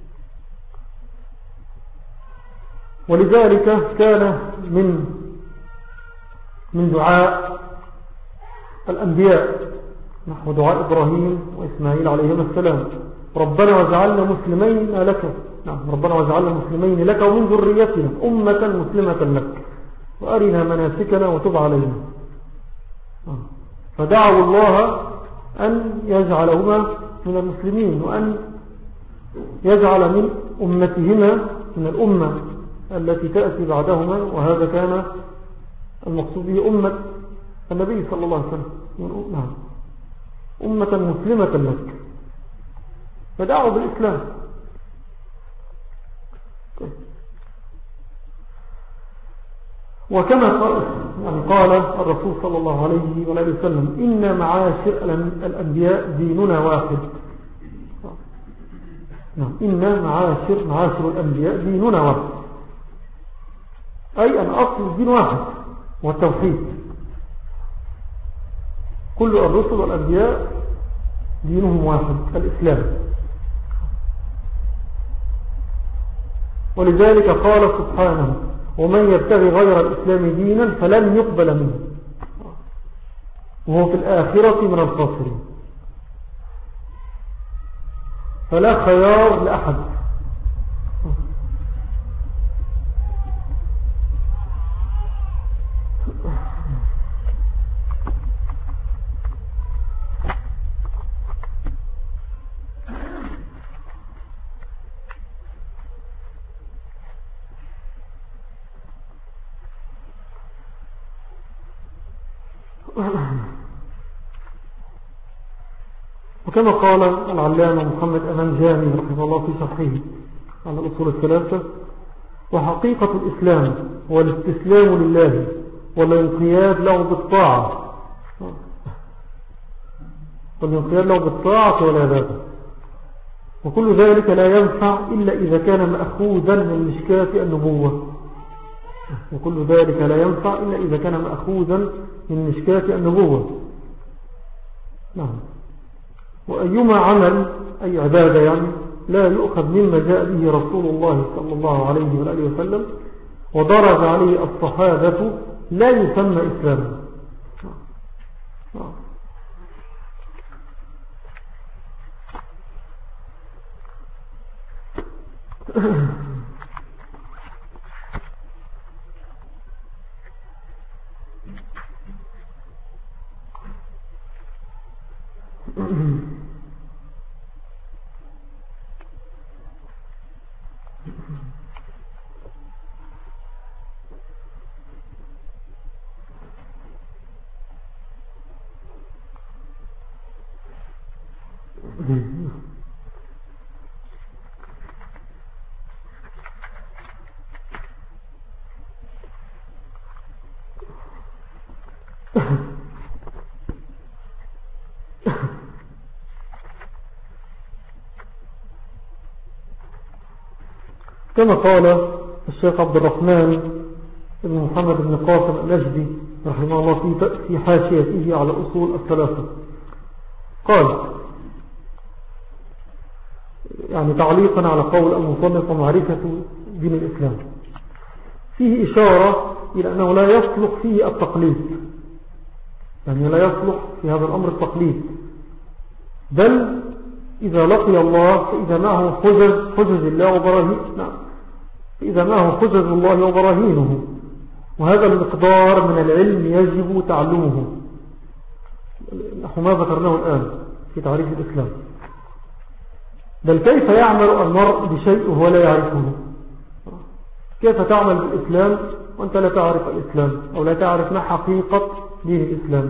ولذلك كان من من دعاء الأنبياء نحو دعاء إبراهيم وإسماعيل عليهما السلام ربنا وجعلنا مسلمين لك. نعم، ربنا وجعلنا مسلمين لك ومن ذريتنا أمة مسلمة لك وأرنا مناسكنا وتب علينا. فدعوا الله أن يجعلهما من المسلمين، وأن يجعل من أمتهما من الأمة التي تأتي بعدهما، وهذا كان المقصود به أمة النبي صلى الله عليه وسلم، نعم، أمة مسلمة لك، فدعوا بالإسلام. وكما يعني قال الرسول صلى الله عليه وآله وسلم إن معاشر الأنبياء ديننا واحد. إن معاشر معاشر الأنبياء ديننا واحد، أي أن أصل الدين واحد والتوحيد. كل الرسل والأنبياء دينهم واحد الإسلام. ولذلك قال سبحانه ومن يبتغي غير الإسلام دينا فلن يقبل منه وهو في الآخرة من الخاسرين. فلا خيار لأحد. وكما قال العلامة محمد أمان جامي رحمه الله في شرحه على الأصول الثلاثة وحقيقة الإسلام هو الاستسلام لله والانقياد له بالطاعة والانقياد له بالطاعة والعبادة، وكل ذلك لا ينفع إلا إذا كان مأخوذا من مشكاة النبوة وكل ذلك لا ينفع إلا إذا كان مأخوذا من مشكاة النبوة. نعم. وأيما عمل أي عبادة يعني لا يؤخذ مما جاء به رسول الله صلى الله عليه وآله وسلم ودرج عليه الصحابة لا يسمى إسلاما. كما قال الشيخ عبد الرحمن بن محمد بن قاسم الأجدي رحمه الله في حاشيته على أصول الثلاثة قال يعني تعليقا على قول المصنف ومعرفة دين الإسلام فيه إشارة إلى أنه لا يصلح فيه التقليد، يعني لا يصلح في هذا الأمر التقليد، بل إذا لقي الله فإذا معه حجج, حجج الله وبراهين نعم فإذا معه حجج الله وبراهينه، وهذا المقدار من العلم يجب تعلمه نحو ما ذكرناه الآن في تعريف الإسلام. بل كيف يعمل المرء بشيء وهو لا يعرفه؟ كيف تعمل بالإسلام وأنت لا تعرف الإسلام أو لا تعرف ما حقيقة دين الإسلام؟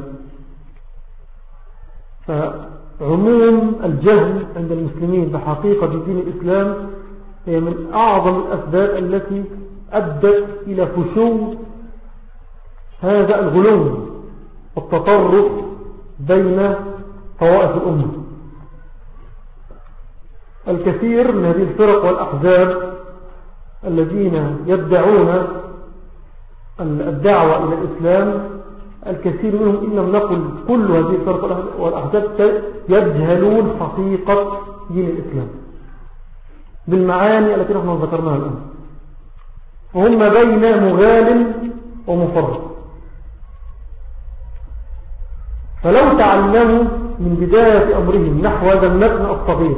فعموم الجهل عند المسلمين بحقيقة دين الإسلام هي من أعظم الأسباب التي أدت إلى فشو هذا الغلو والتطرف بين طوائف الأمة. الكثير من هذه الفرق والأحزاب الذين يدعون الدعوة إلى الإسلام الكثير منهم إن لم نقل كل هذه الفرق والأحزاب يجهلون حقيقة دين الإسلام بالمعاني التي نحن ذكرناها الآن، وهم بين مغال ومفرط. فلو تعلموا من بداية أمرهم نحو هذا المتن الصغير،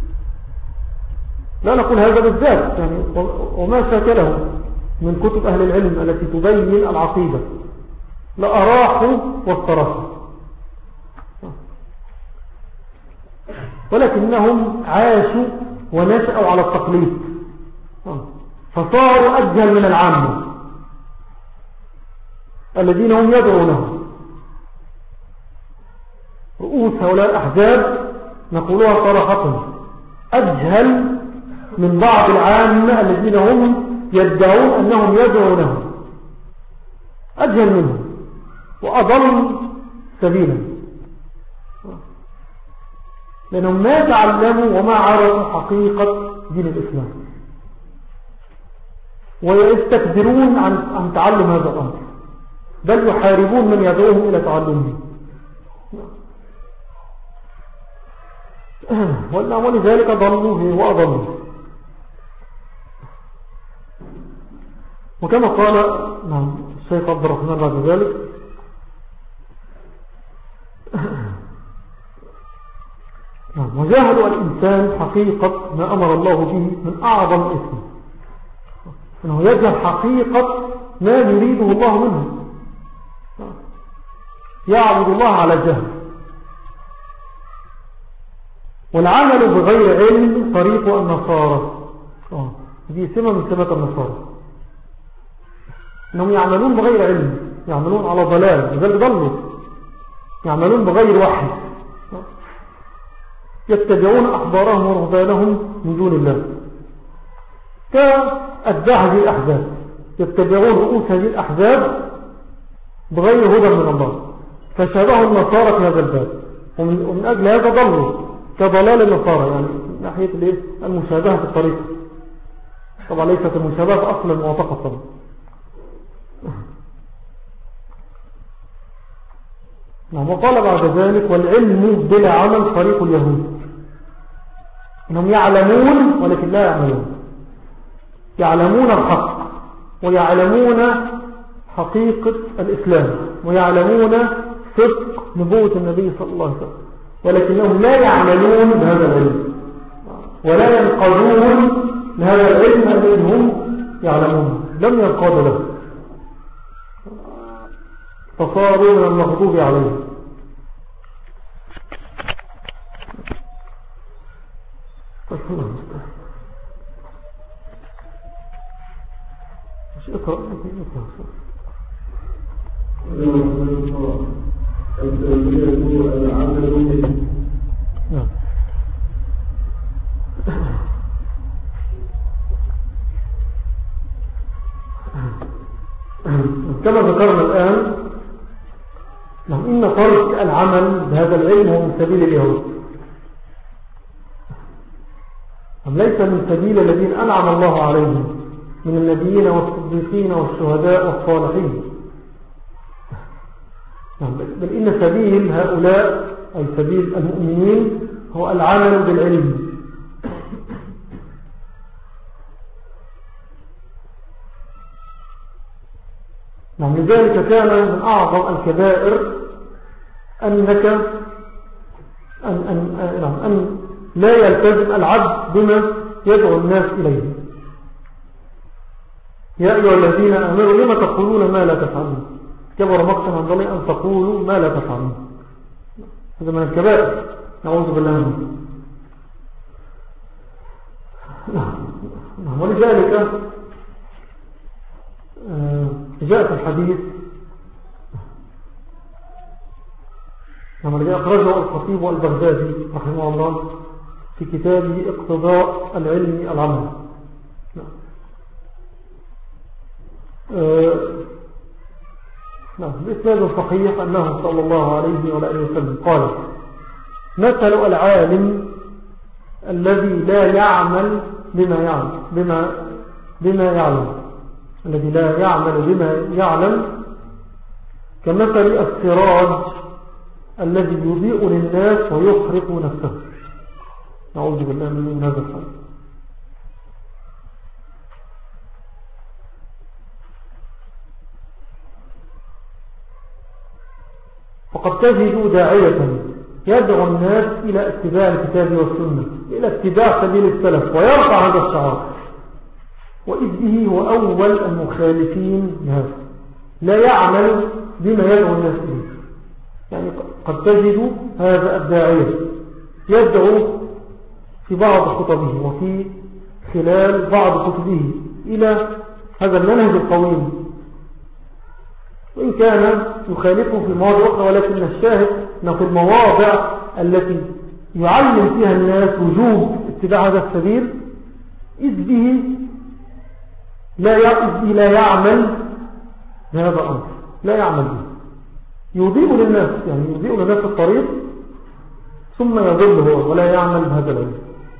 لا نقول هذا بالذات يعني وما شاكله من كتب أهل العلم التي تبين العقيدة، لأراحوا واستراحوا، ولكنهم عاشوا ونشأوا على التقليد فصاروا أجهل من العامة الذين هم يدعونه. رؤوس هؤلاء الأحزاب نقولها صراحة أجهل من بعض العامة الذين هم يدعون أنهم يدعونه. أجهل منهم وأضل سبيلا، لأنهم ما تعلموا وما عرفوا حقيقة دين الإسلام، ويستكبرون عن عن تعلم هذا الأمر، بل يحاربون من يدعوهم إلى تعلمه. ولذلك ضلوا وأضلوا. وكما قال نعم الشيخ عبد الرحمن بعد ذلك نعم وجاهدوا الإنسان حقيقة ما أمر الله به من أعظم اسم، أنه يجهل حقيقة ما يريده الله منه، يعبد الله على جهل. والعمل بغير علم طريق النصارى، دي سمة من سمات النصارى، أنهم يعملون بغير علم، يعملون على ضلال، لذلك ضلوا، يعملون بغير وحي، يتبعون أخبارهم ورهبانهم من دون الله، كأتباع هذه الأحزاب، يتبعون رؤوس هذه الأحزاب بغير هدى من الله، فشابهوا النصارى في هذا الباب، ومن, ومن أجل هذا ضلوا كضلال النصارى، يعني من ناحية المشابهة في الطريق. طبعا ليست المشابهة في أصل الموافقة طبعا. نعم وقال بعد ذلك والعلم بلا عمل طريق اليهود، انهم يعلمون ولكن لا يعملون، يعلمون الحق ويعلمون حقيقة الإسلام ويعلمون صدق نبوة النبي صلى الله عليه وسلم، ولكنهم لا يعملون بهذا العلم ولا ينقضون لهذا العلم الذي هم يعلمون، لم ينقضوا له، فصاروا من المغضوب عليه. مش اقرأ نعم. كما ذكرنا الآن نعم إن ترك العمل بهذا العلم هو من سبيل اليهود، أم ليس من سبيل الذين أنعم الله عليهم من النبيين والصديقين والشهداء والصالحين. نعم بل إن سبيل هؤلاء أي سبيل المؤمنين هو العمل بالعلم. نعم لذلك كان من أعظم الكبائر أنك أن, أن, أن, أن لا يلتزم العبد بما يدعو الناس إليه. يا أيها الذين آمنوا لما تقولون ما لا تفعلون، كبر مقتا عند الله أن تقولوا ما لا تفعلون، هذا من الكبائر نعوذ بالله منه. نعم ولذلك جاء في الحديث لما جاء أخرجه الخطيب والبغدادي رحمه الله في كتابه اقتضاء العلم العمل. نعم بإسناد صحيح أنه صلى الله عليه وآله وسلم قال مثل العالم الذي لا يعمل بما يعلم بما بما يعلم الذي لا يعمل بما يعلم كمثل السراج الذي يضيء للناس ويحرق نفسه. نعوذ بالله من هذا الحال. فقد تجد داعية يدعو الناس إلى اتباع الكتاب والسنة، إلى اتباع سبيل السلف، ويرفع هذا الشعار، وإذ به هو أول المخالفين لهذا، لا يعمل بما يدعو الناس إليه. يعني قد تجد هذا الداعية يدعو في بعض خطبه وفي خلال بعض كتبه إلى هذا المنهج القويم، وإن كان يخالفه في مواضع أخرى، ولكن الشاهد أنه في المواضع التي يعلم فيها الناس وجوب اتباع هذا السبيل إذ به لا لا يعمل بهذا الأمر، لا يعمل به، يضيء للناس، يعني يضيء للناس الطريق ثم يضل هو ولا يعمل بهذا العلم.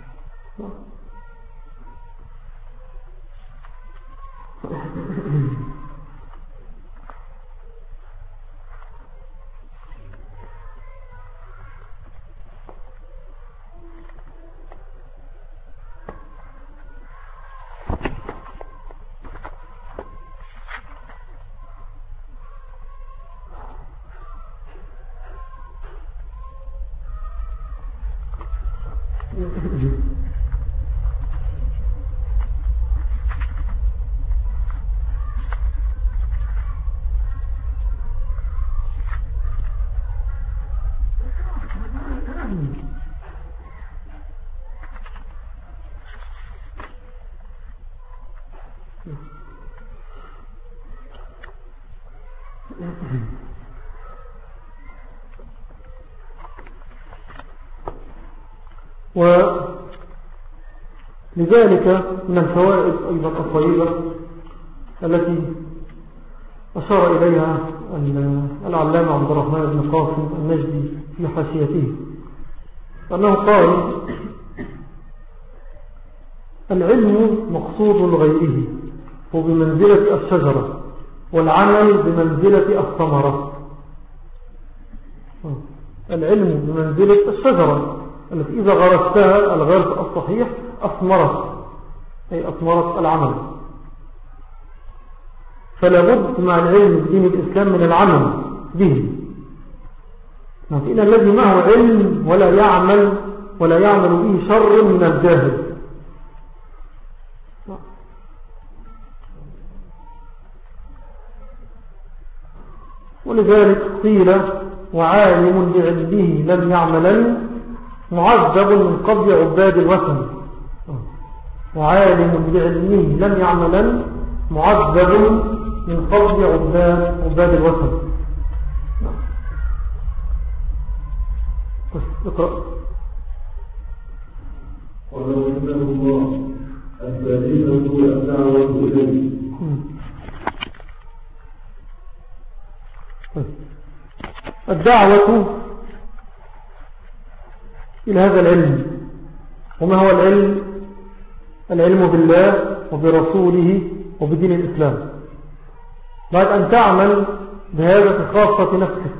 ولذلك من الفوائد أيضا الطيبة التي أشار إليها العلامة عبد الرحمن بن قاسم النجدي في حاشيته أنه قال: العلم مقصود غيره وبمنزلة الشجرة، والعمل بمنزلة الثمرة. العلم بمنزلة الشجرة التي إذا غرستها الغرس الصحيح أثمرت، أي أثمرت العمل. فلا بد مع العلم بدين الإسلام من العمل به. فإن الذي معه علم ولا يعمل ولا يعمل به شر من الجاهل. ولذلك قيل: وعالم بعلمه لم يعملن معذب من قبل عباد الوثن. وعالم بعلمه لم يعملن معذب من قبل عباد, عباد الوثن. اقرأ. ولو إنه الله الثالثة الدعوة إليه. الدعوة إلى هذا العلم. وما هو العلم؟ العلم بالله وبرسوله وبدين الإسلام. بعد أن تعمل بهذا في خاصة نفسك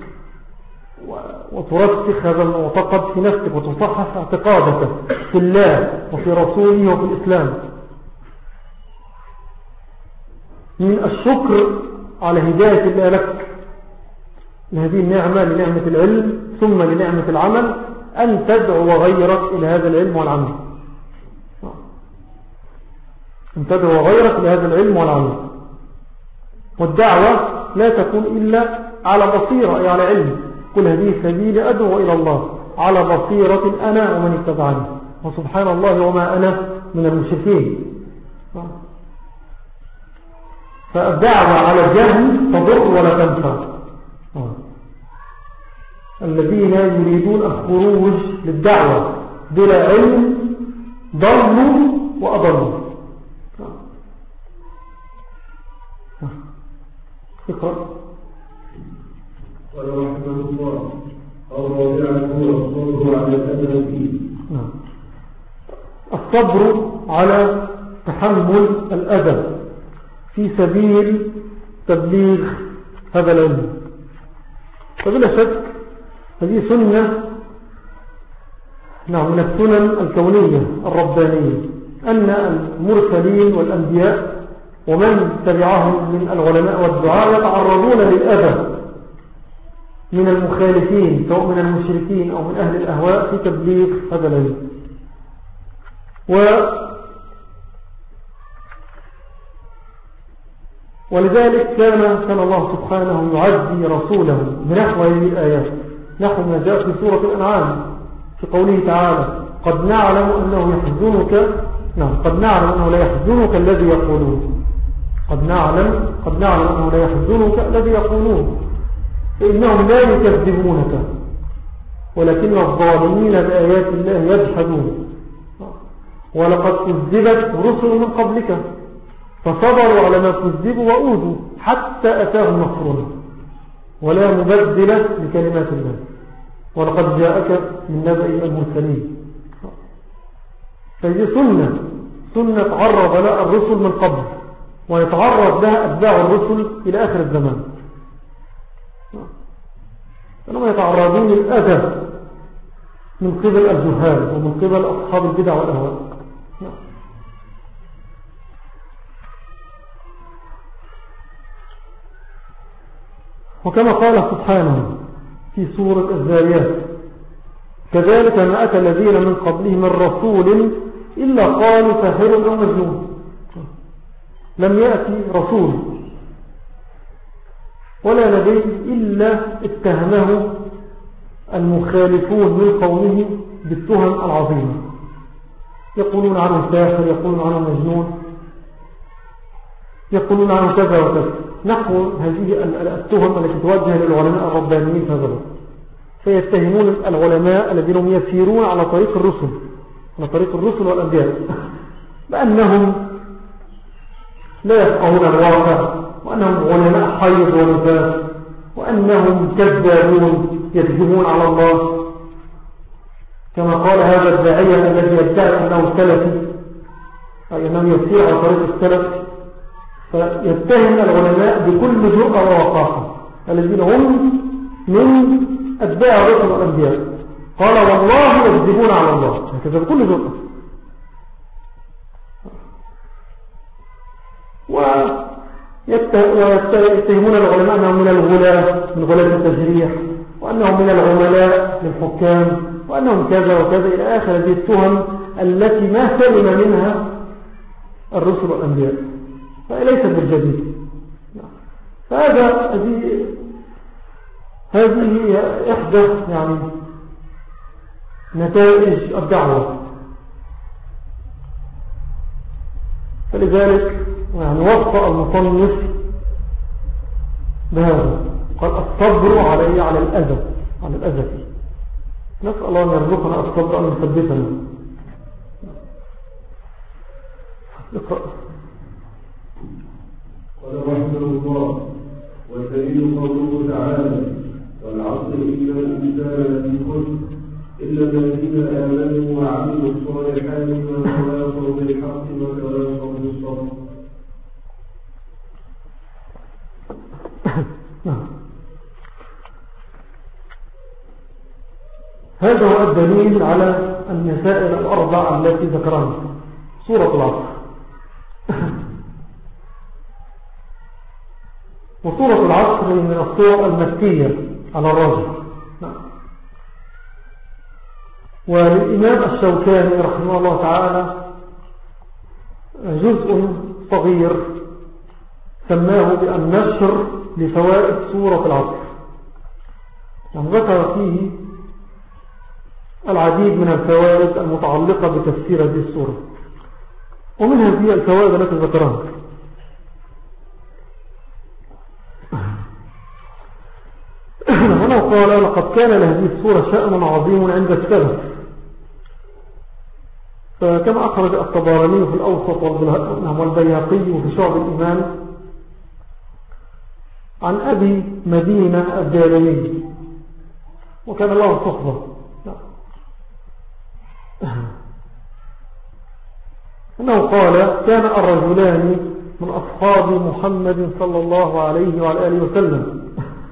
وترسخ هذا المعتقد في نفسك وتصحح اعتقادك في الله وفي رسوله وفي الإسلام، من الشكر على هداية الله لك لهذه النعمة، لنعمة العلم ثم لنعمة العمل، أن تدعو غيرك إلى هذا العلم والعمل. أن تدعو غيرك إلى هذا العلم والعمل. والدعوة لا تكون إلا على بصيرة، أي على علم. كل هذه سبيل أدعو إلى الله على بصيرة أنا ومن اتبعني، وسبحان الله وما أنا من المشركين. فالدعوة على الجهل تضر ولا تنفع. الذين يريدون الخروج للدعوة بلا علم ضلوا وأضلوا. اقرأ. ولو رحمه الله الرابعة الصبر على الأذى فيه. الصبر على تحمل الأذى في سبيل تبليغ هذا العلم. فبلا شك هذه سنة نعم من السنن الكونية الربانية، أن المرسلين والأنبياء ومن تبعهم من العلماء والدعاء يتعرضون للأذى من المخالفين سواء من المشركين أو من أهل الأهواء في تبليغ هذا العلم. و ولذلك كان كان الله سبحانه يعزي رسوله بنحو هذه الآيات، نحو ما جاء في سورة الأنعام في قوله تعالى: قد نعلم أنه يحزنك نعم قد نعلم أنه لا يحزنك الذي يقولون. قد نعلم قد نعلم أنه لا يحزنك الذي يقولون فإنهم لا يكذبونك ولكن الظالمين بآيات الله يجحدون. ولقد كذبت رسل من قبلك فصبروا على ما كذبوا وأوذوا حتى أتاهم نصرنا ولا مبدل لكلمات الله، ولقد جاءك من نبأ المرسلين. فهذه سنة سنة تعرض لها الرسل من قبل، ويتعرض لها أتباع الرسل إلى آخر الزمان، فلما يتعرضون للأذى من قبل الجهال ومن قبل أصحاب البدع والأهواء. وكما قال سبحانه في سورة الذاريات: كذلك ما أتى الذين من قبلهم من رسول إلا قالوا ساحر أو مجنون. لم يأتي رسول ولا نبي إلا اتهمه المخالفون من قومه بالتهم العظيمة، يقولون عنه ساحر، يقولون عنه مجنون، يقولون عنه كذا وكذا، نحو هذه التهم التي توجه للعلماء الربانيين في هذا الوقت. فيتهمون العلماء الذين هم يسيرون على طريق الرسل على طريق الرسل والأنبياء بأنهم لا يفقهون الواقع، وأنهم علماء حيض ونفاس، وأنهم كذابون يكذبون على الله، كما قال هذا الداعية الذي يدعي أنه سلفي، أي أنه يسير على طريق السلف، فيتهم العلماء بكل جرأة ووقاحة الذين هم من أتباع الرسل والأنبياء. قال والله يكذبون على الله، هكذا بكل جرأة. ويتهمون العلماء أنهم من الغلاة من غلاة التجريح، وأنهم من العملاء للحكام، وأنهم كذا وكذا إلى آخر هذه التهم التي ما سلم منها الرسل والأنبياء، فليست بالجديد. فهذا هذه هذه إحدى يعني نتائج الدعوة. فلذلك يعني وصف المصنف بهذا، قال الصبر علي على الأذى على الأذى نسأل الله أن يرزقنا الصبر أن يثبتنا. اقرأ. قال رحمه الله: والدليل قوله تعالى: والعصر إن الإنسان لفي خسر إلا الذين آمنوا وعملوا الصالحات وتواصوا بالحق وتواصوا بالصبر. هذا هو الدليل على المسائل الأربع التي ذكرها سورة العصر. وسورة العصر من الصور المكية على الراجح. وللإمام الشوكاني رحمه الله تعالى جزء صغير سماه بالنشر لفوائد سورة العصر، يعني ذكر فيه العديد من الفوائد المتعلقة بتفسير هذه السورة، ومن هذه الفوائد التي ذكرها هنا قال: لقد كان لهذه السورة شأن عظيم عند السلف، فكما أخرج الطبراني في الأوسط والبيهقي في شعب الإيمان عن أبي مدينة الدارمي، وكان له صحبة، أنه قال: كان الرجلان من أصحاب محمد صلى الله عليه وعلى آله وسلم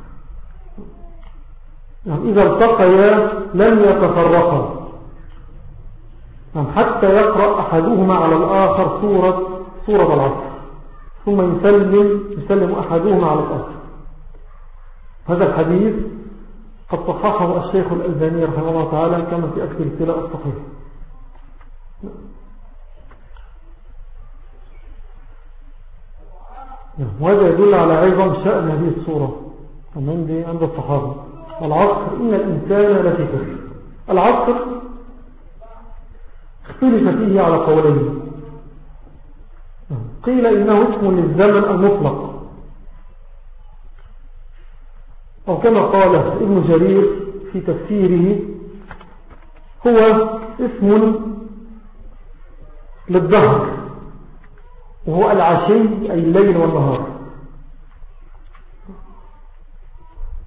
يعني إذا التقيا لم يتفرقا، يعني حتى يقرأ أحدهما على الآخر سورة سورة العصر ثم يسلم يسلم أحدهما على الآخر. هذا الحديث قد صححه الشيخ الألباني رحمه الله تعالى كما في أكثر السلام الصحيح. وهذا يدل على عظم شأن هذه السورة عند الصحابة. العصر إن الإنسان لفي خسر. العصر اختلف فيه على قولين، قيل إنه اسم للزمن المطلق، أو كما قال ابن جرير في تفسيره هو اسم للدهر، وهو العشي أي الليل والنهار.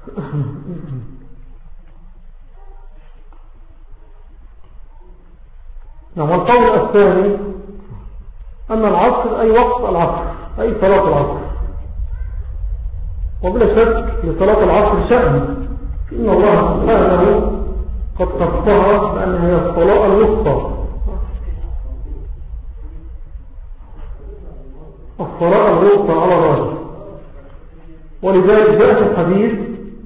نعم. والقول الثاني أن العصر أي وقت العصر أي صلاة العصر، وبلا شك لصلاة العصر شأن، إن الله سبحانه قد خصها بأنها هي الصلاة الوسطى، الصلاة الوسطى على الراجح. ولذلك جاء في الحديث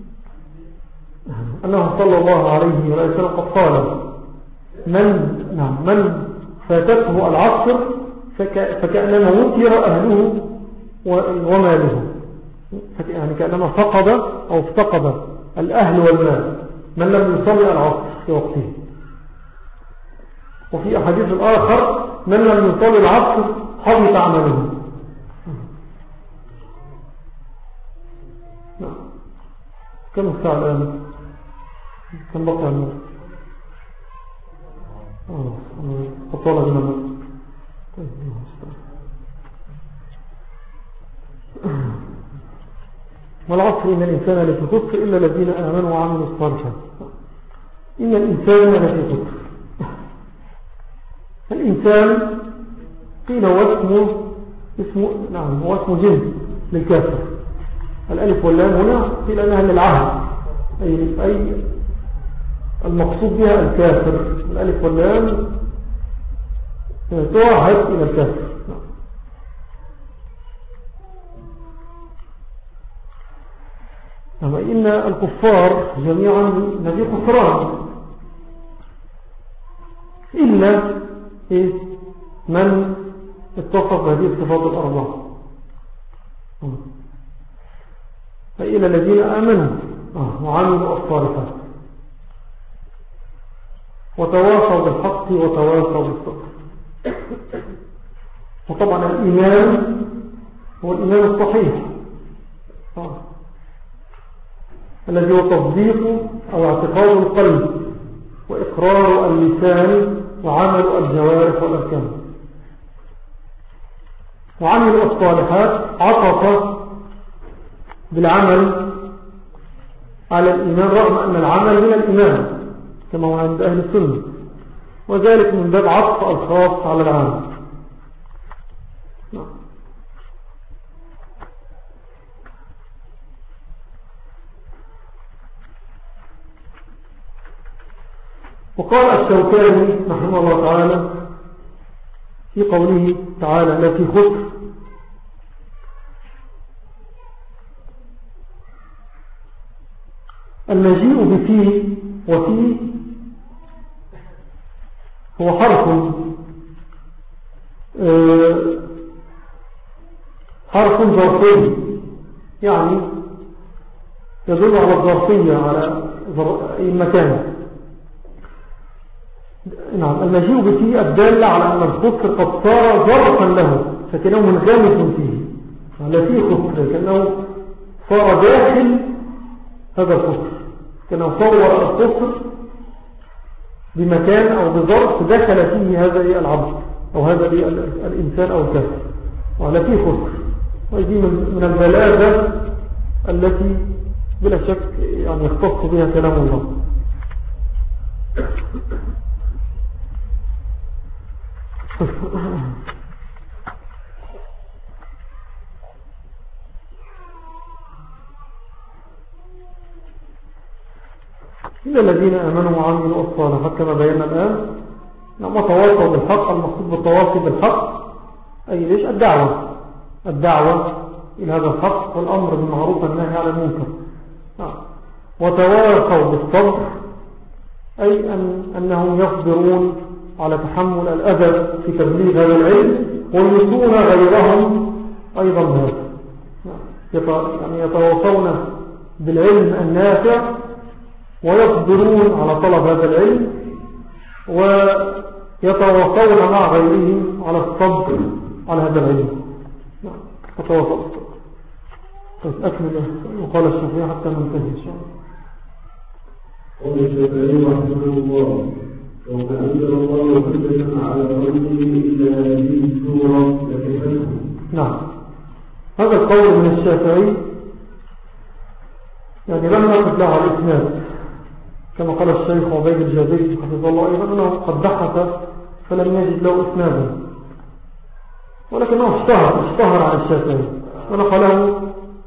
أنه صلى الله عليه وسلم قد قال من نعم من فاتته العصر فك فكأنما وتر أهله وماله، يعني كأنما فقد أو افتقد الأهل والمال من لم يصلي العصر في وقته. وفي أحاديث الآخر من لم يصلي العصر حبط عمله. كم الساعة الآن؟ كم بقى النور؟ آه أطول بنا النور. والعصر إن الإنسان لفي خسر إلا الذين آمنوا وعملوا الصالحات. إن الإنسان لفي خسر. الإنسان قيل هو اسمه اسمه نعم هو اسمه جنس للكافر. الألف واللام هنا قيل أنها للعهد، أي أي المقصود بها الكافر. الألف واللام تعهد إلى الكافر. أما إن الكفار جميعا نبي خسران إلا إيه من اتصف هذه الصفات الأربعة، فإلى الذين آمنوا وعملوا الصالحات وتواصوا بالحق وتواصوا بالصبر. وطبعا الإيمان هو الإيمان الصحيح الذي هو تصديق أو اعتقاد القلب وإقرار اللسان وعمل الجوارح والأركان. وعمل الصالحات عطف بالعمل على الإيمان رغم أن العمل من الإيمان كما هو عند أهل السنة، وذلك من باب عطف الخاص على العام. وقال الشوكاني رحمه الله تعالى في قوله تعالى لا في خسر: المجيء بفيه وفيه هو حرف حرف ظرفي، يعني يدل على الظرفية على أي مكان. نعم. المجيء بفيه الدالة على أن الخسر قد صار ظرفا له، فكأنه منغمس فيه، لا فيه خسر، كأنه صار داخل هذا الخسر، كأنه صور الخسر بمكان أو بظرف دخل فيه هذا العبد أو هذا الإنسان أو الكافر، ولا فيه خسر. وهذه من البلاغة التي بلا شك يعني يختص بها كلام الله. إلا الذين آمنوا وعملوا الصالحات كما بينا الآن. لما تواصوا بالحق، المقصود بالتواصي بالحق أي ليش؟ الدعوة الدعوة إلى هذا الحق والأمر بالمعروف والنهي عن المنكر. وتواصوا بالصبر أي أن أنهم يصبرون على تحمل الأذى في تبليغ هذا العلم، ويوصون غيرهم أيضا بهذا. يعني يتواصون بالعلم النافع ويصبرون على طلب هذا العلم، ويتواصون مع غيرهم على الصبر على هذا العلم. يتواصل. أكمل وقال الشافعي حتى ننتهي إن شاء الله. قال الشافعي رحمه الله: وما أنزل الله حجة على رجله إلا هذه السورة لكفته. نعم. هذا القول من الشافعي يعني لم نقف له على الإسناد، كما قال الشيخ عبيد الجابري حفظه الله أيضا أنه قد بحث فلم يجد له إسنادا، ولكنه اشتهر اشتهر عن الشافعي، ونقله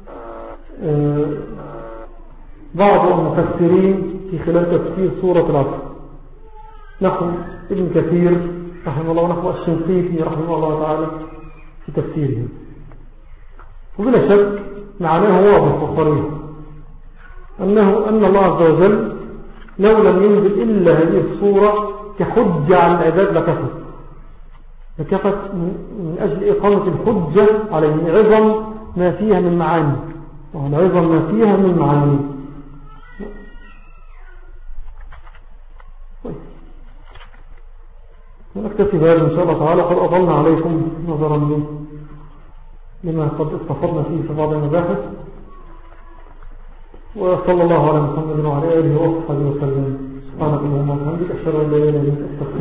بعض المفسرين في خلال تفسير سورة العصر، نحو ابن كثير رحمه الله ونحو الشنقيطي رحمه الله تعالى في تفسيره. وبلا شك معناه واضح وصريح أنه أن الله عز وجل لو لم ينزل إلا هذه الصورة كحجة على العباد لكفت لكفت من أجل إقامة الحجة عليه، عظم ما فيها من معاني، وعظم ما فيها من معاني. ونكتفي بهذا إن شاء الله تعالى، قد أضلنا عليكم نظرا لما قد استفضنا فيه في بعض المباحث، وصلى الله على محمد وعلى آله وصحبه وسلم. سبحانك اللهم وبحمدك، أشهد أن لا إله إلا أنت، أستغفرك.